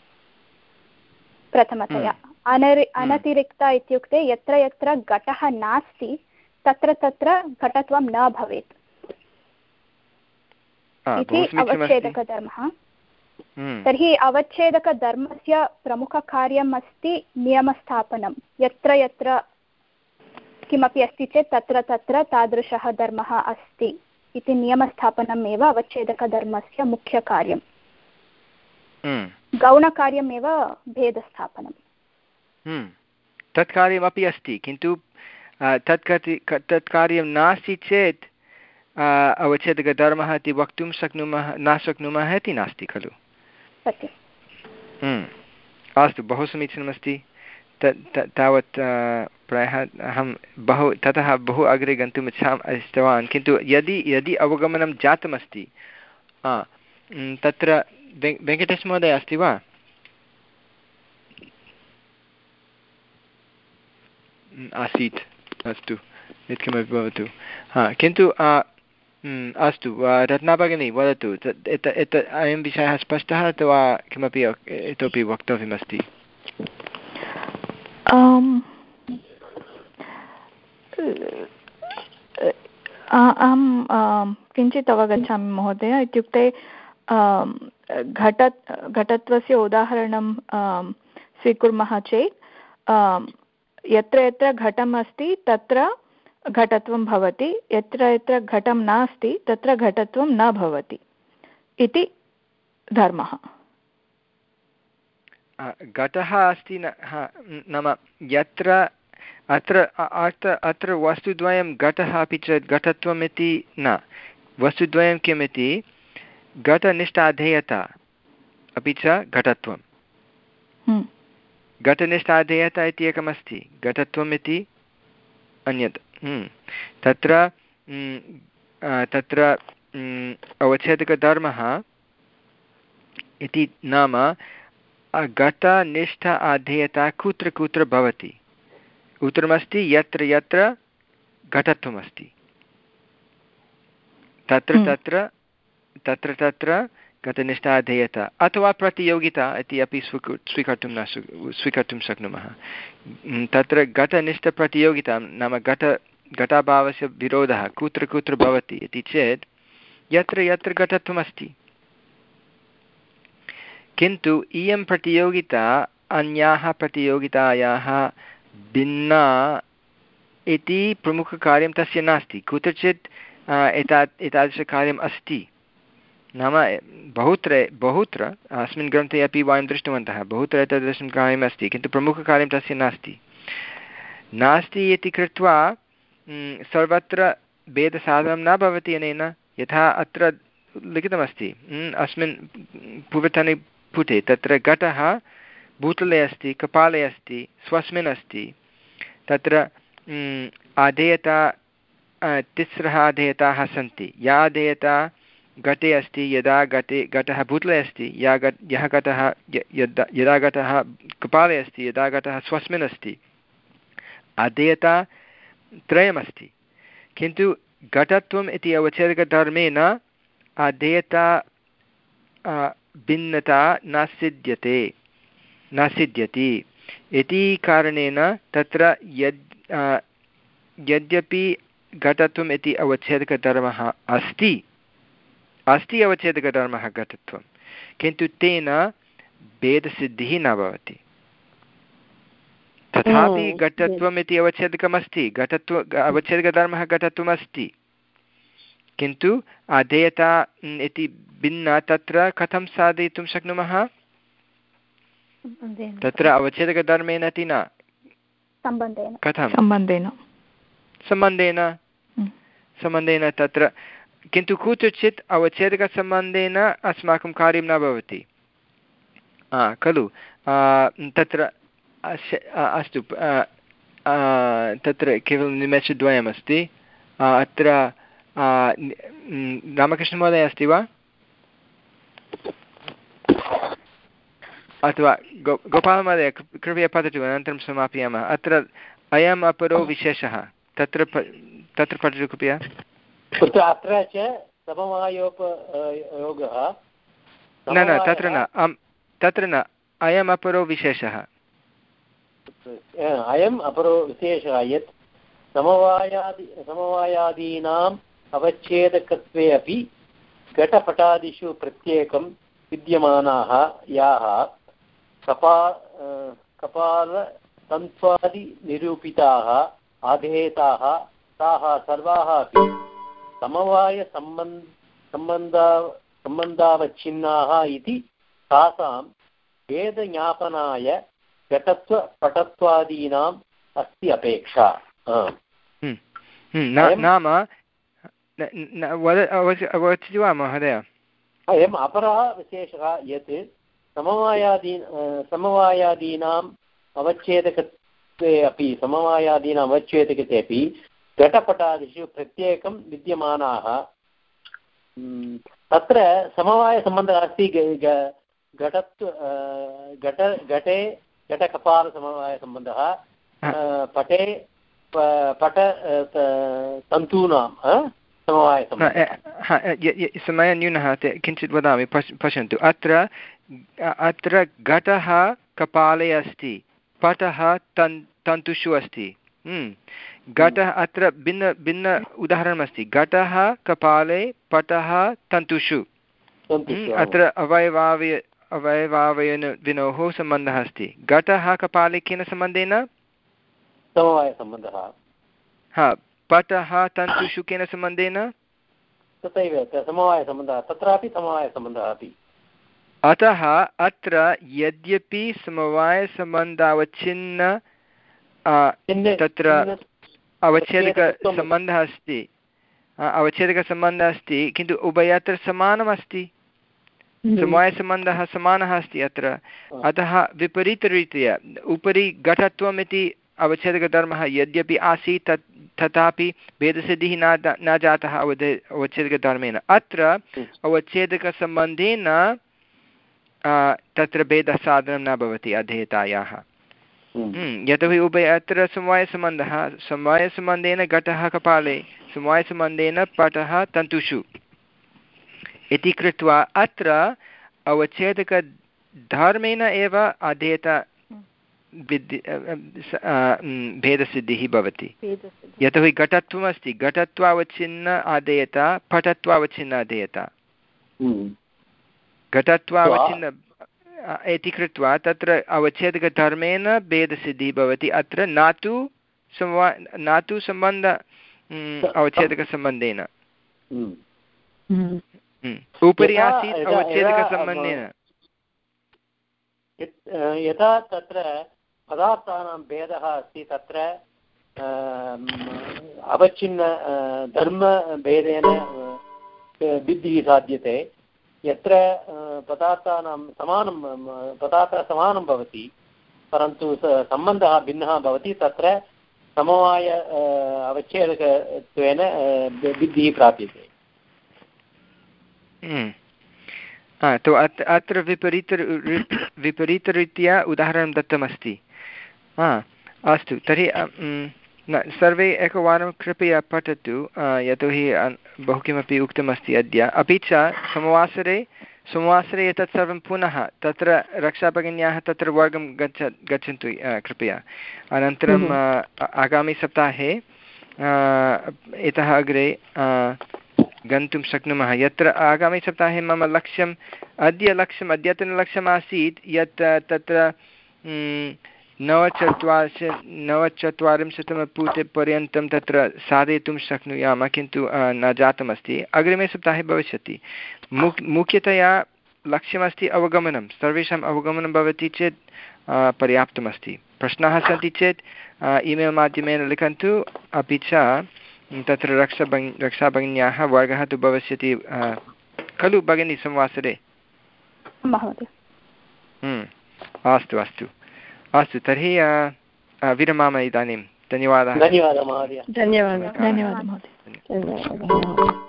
प्रथमतया। अनरि अनतिरिक्ता इत्युक्ते यत्र यत्र घटः नास्ति तत्र तत्र घटत्वं न भवेत् इति अवच्छेदकधर्मः। तर्हि अवच्छेदकधर्मस्य प्रमुखकार्यम् अस्ति नियमस्थापनं। यत्र यत्र किमपि अस्ति चेत् तत्र तत्र तादृशः धर्मः अस्ति इति नियमस्थापनम् एव अवच्छेदकधर्मस्य मुख्यकार्यं। गौणकार्यमेव भेदस्थापनं। तत् कार्यमपि अस्ति, किन्तु तत् तत् कार्यं नास्ति चेत् अवच्छेदकधर्मः इति वक्तुं शक्नुमः न शक्नुमः इति नास्ति खलु। अस्तु, बहु समीचीनमस्ति। तावत् प्रायः अहं बहु ततः बहु अग्रे गन्तुम् इच्छामि इष्टवान्, किन्तु यदि यदि अवगमनं जातमस्ति तत्र वेङ्कटेश महोदय अस्ति वा? आसीत्, अस्तु, यत्किमपि भवतु। हा, किन्तु अस्तु, रत्ना भगिनी वदतु, अयं विषयः स्पष्टः अथवा किमपि इतोपि वक्तव्यमस्ति? अहं किञ्चित् अवगच्छामि महोदय। इत्युक्ते घट घटत्वस्य उदाहरणं स्वीकुर्मः चेत् यत्र यत्र घटम् अस्ति तत्र घटत्वं भवति, यत्र यत्र घटं नास्ति तत्र घटत्वं न भवति इति धर्मः। घटः अस्ति नाम यत्र अत्र अत्र अत्र वस्तुद्वयं घटः अपि च घटत्वम् इति न, वस्तुद्वयं किमिति घटनिष्ठाधेयता अपि च घटत्वं। घटनिष्ठाधेयता इति एकमस्ति, घटत्वम् इति अन्यत्। तत्र तत्र अवच्छेदकधर्मः इति नाम घटनिष्ठ आधेयता कुत्र कुत्र भवति। उत्तरमस्ति यत्र यत्र घटत्वमस्ति तत्र तत्र तत्र तत्र घटनिष्ठाधेयता अथवा प्रतियोगिता इति अपि स्वीकु स्वीकर्तुं न स्वीकर्तुं शक्नुमः। तत्र घटनिष्ठप्रतियोगिता नाम घट घटाभावस्य विरोधः कुत्र कुत्र भवति इति चेत् यत्र यत्र घटत्वमस्ति। किन्तु इयं प्रतियोगिता अन्याः प्रतियोगितायाः भिन्ना इति प्रमुखकार्यं तस्य नास्ति। कुत्रचित् एता एतादृशकार्यम् अस्ति, नाम बहुत्र बहुत्र अस्मिन् ग्रन्थे अपि वयं दृष्टवन्तः, बहुत्र एतादृशं कार्यम् अस्ति, किन्तु प्रमुखकार्यं तस्य नास्ति नास्ति इति कृत्वा सर्वत्र भेदसाधनं न भवति अनेन। यथा अत्र लिखितमस्ति अस्मिन् पूर्वतने पुटे, तत्र घटः भूतले अस्ति, कपाले अस्ति, स्वस्मिन् अस्ति। तत्र आधेयता तिस्रः आधेयताः सन्ति। या आधेयता घटे अस्ति यदा घटे घटः भूतले अस्ति, या घ यः घटः यदा यदा घटः कपाले अस्ति, यदा घटः स्वस्मिन् अस्ति, आधेयता त्रयमस्ति। किन्तु घटत्वम् इति अवच्छेदकधर्मेण आधेयता भिन्नता न सिद्ध्यते न सिद्ध्यति इति कारणेन तत्र यद् यद्यपि घटत्वम् इति अवच्छेदकधर्मः अस्ति अस्ति अवच्छेदकधर्मः घटत्वं, किन्तु तेन भेदसिद्धिः न भवति। तथापि घटत्वम् इति अवच्छेदकमस्ति, घटत्व अवच्छेदकधर्मः घटत्वमस्ति, किन्तु अधेयता इति भिन्ना तत्र कथं साधयितुं शक्नुमः? तत्र अवच्छेदकधर्मेण इति न, कथं सम्बन्धेन सम्बन्धेन सम्बन्धेन तत्र, किन्तु कुत्रचित् अवच्छेदकसम्बन्धेन अस्माकं कार्यं न भवति खलु। तत्र अस्तु, तत्र केवलं निमेषद्वयमस्ति। अत्र रामकृष्णमहोदय अस्ति वा अथवा गो गोपालमहोदय कृपया पठतु अनन्तरं समापयामः। अत्र अयम् अपरो विशेषः तत्र तत्र पठतु कृपया। अत्र च समवायोपयोगः न न तत्र न तत्र न अयम् अपरो विशेषः अयम् अपरो विशेषः यत् समवायादि समवायादीनाम् अवच्छेदकत्वे अपि घटपटादिषु प्रत्येकं विद्यमानाः याः कपा कपालतन्त्वादिनिरूपिताः आधेयताः ताः सर्वाः अपि समवायसम्बन्ध सम्बन्धा सम्बन्धावच्छिन्नाः इति तासां भेदज्ञापनाय घटत्वपटत्वादीनाम् अस्ति अपेक्षा। नाम वदति वा महोदय? अयम् अपरः विशेषः यत् समवायादी समवायादीनाम् अवच्छेदकत्वे अपि समवायादीनाम् अवच्छेदकते अपि घटपटादिषु प्रत्येकं विद्यमानाः तत्र समवायसम्बन्धः अस्ति घटत्व घट घटे घटकपालसमवायसम्बन्धः पटे पट तन्तूनां समयः न्यूनः किञ्चित् वदामि पश्यन्तु। अत्र अत्र घटः कपाले अस्ति पटः तन् तन्तुषु अस्ति। घटः अत्र भिन्न भिन्न उदाहरणमस्ति घटः कपाले पटः तन्तुषु। अत्र अवयवावय अवयवावयविनोः सम्बन्धः अस्ति। घटः कपाले केन सम्बन्धेन? समवायसम्बन्धः। हा पटः तन्तुषु केन सम्बन्धेन? तथैव समवायसम्बन्धः तत्रापि समवायसम्बन्धः अपि। अतः अत्र यद्यपि समवायसम्बन्धावच्छिन्न तत्र अवच्छेदकसम्बन्धः अस्ति अवच्छेदकसम्बन्धः अस्ति किन्तु उभयत्र समानमस्ति। समवायसम्बन्धः समानः अस्ति अत्र। अतः विपरीतरीत्या उपरि घटत्वम् इति अवच्छेदकधर्मः यद्यपि आसीत् तत् तथापि भेदसिद्धिः न न जातः अवधे अवच्छेदकधर्मेण। अत्र अवच्छेदकसम्बन्धेन तत्र भेदसाधनं न भवति अधेयतायाः। यतोहि उभयत्र समवायसम्बन्धः समवायसम्बन्धेन घटः कपाले समवायसम्बन्धेन पटः तन्तुषु इति कृत्वा अत्र अवच्छेदकधर्मेण एव अधेयता भेदसिद्धिः भवति। यतोहि घटत्वमस्ति घटत्वावच्छिन्न अधेयता पटत्वावच्छिन्न अधेयता घटत्वावच्छिन्न इति कृत्वा तत्र अवच्छेदकधर्मेण भेदसिद्धिः भवति। अत्र न तु समवा न तु सम्बन्ध अवच्छेदकसम्बन्धेन उपरि आसीत् अवच्छेदकसम्बन्धेन। यथा तत्र पदार्थानां भेदः अस्ति तत्र अवच्छिन्न धर्मभेदेन सिद्धिः साध्यते। यत्र पदार्थानां समानं पदार्थः समानं भवति परन्तु सम्बन्धः भिन्नः भवति तत्र समवाय अवच्छेदकत्वेन सिद्धिः प्राप्यते। तो अत्र विपरीत विपरीतरीत्या उदाहरणं दत्तमस्ति। अस्तु तर्हि न सर्वे एकवारं कृपया पठतु यतोहि बहु किमपि उक्तमस्ति अद्य। अपि च सोमवासरे सोमवासरे एतत् सर्वं पुनः तत्र रक्षाभगिन्याः तत्र वर्गं गच्छ गच्छन्तु कृपया। अनन्तरम् आगामिसप्ताहे इतः अग्रे गन्तुं शक्नुमः। यत्र आगामिसप्ताहे मम लक्ष्यम् अद्य लक्ष्यम् अद्यतनलक्ष्यमासीत् यत् तत्र नवचत्वारिंशत् नवचत्वारिंशत्तमपुटपर्यन्तं तत्र साधयितुं शक्नुयाम किन्तु न जातमस्ति। अग्रिमे सप्ताहे भविष्यति। मुख् मुख्यतया लक्ष्यमस्ति अवगमनं। सर्वेषाम् अवगमनं भवति चेत् पर्याप्तमस्ति। प्रश्नाः सन्ति चेत् ईमेल् माध्यमेन लिखन्तु। अपि च तत्र रक्षाभगिनी रक्षाभगिन्याः वर्गः तु भविष्यति खलु भगिनी संवासरे? अस्तु अस्तु अस्तु तर्हि विरमामः इदानीं। धन्यवादः धन्यवादः महोदय धन्यवादः धन्यवादः महोदय धन्यवादः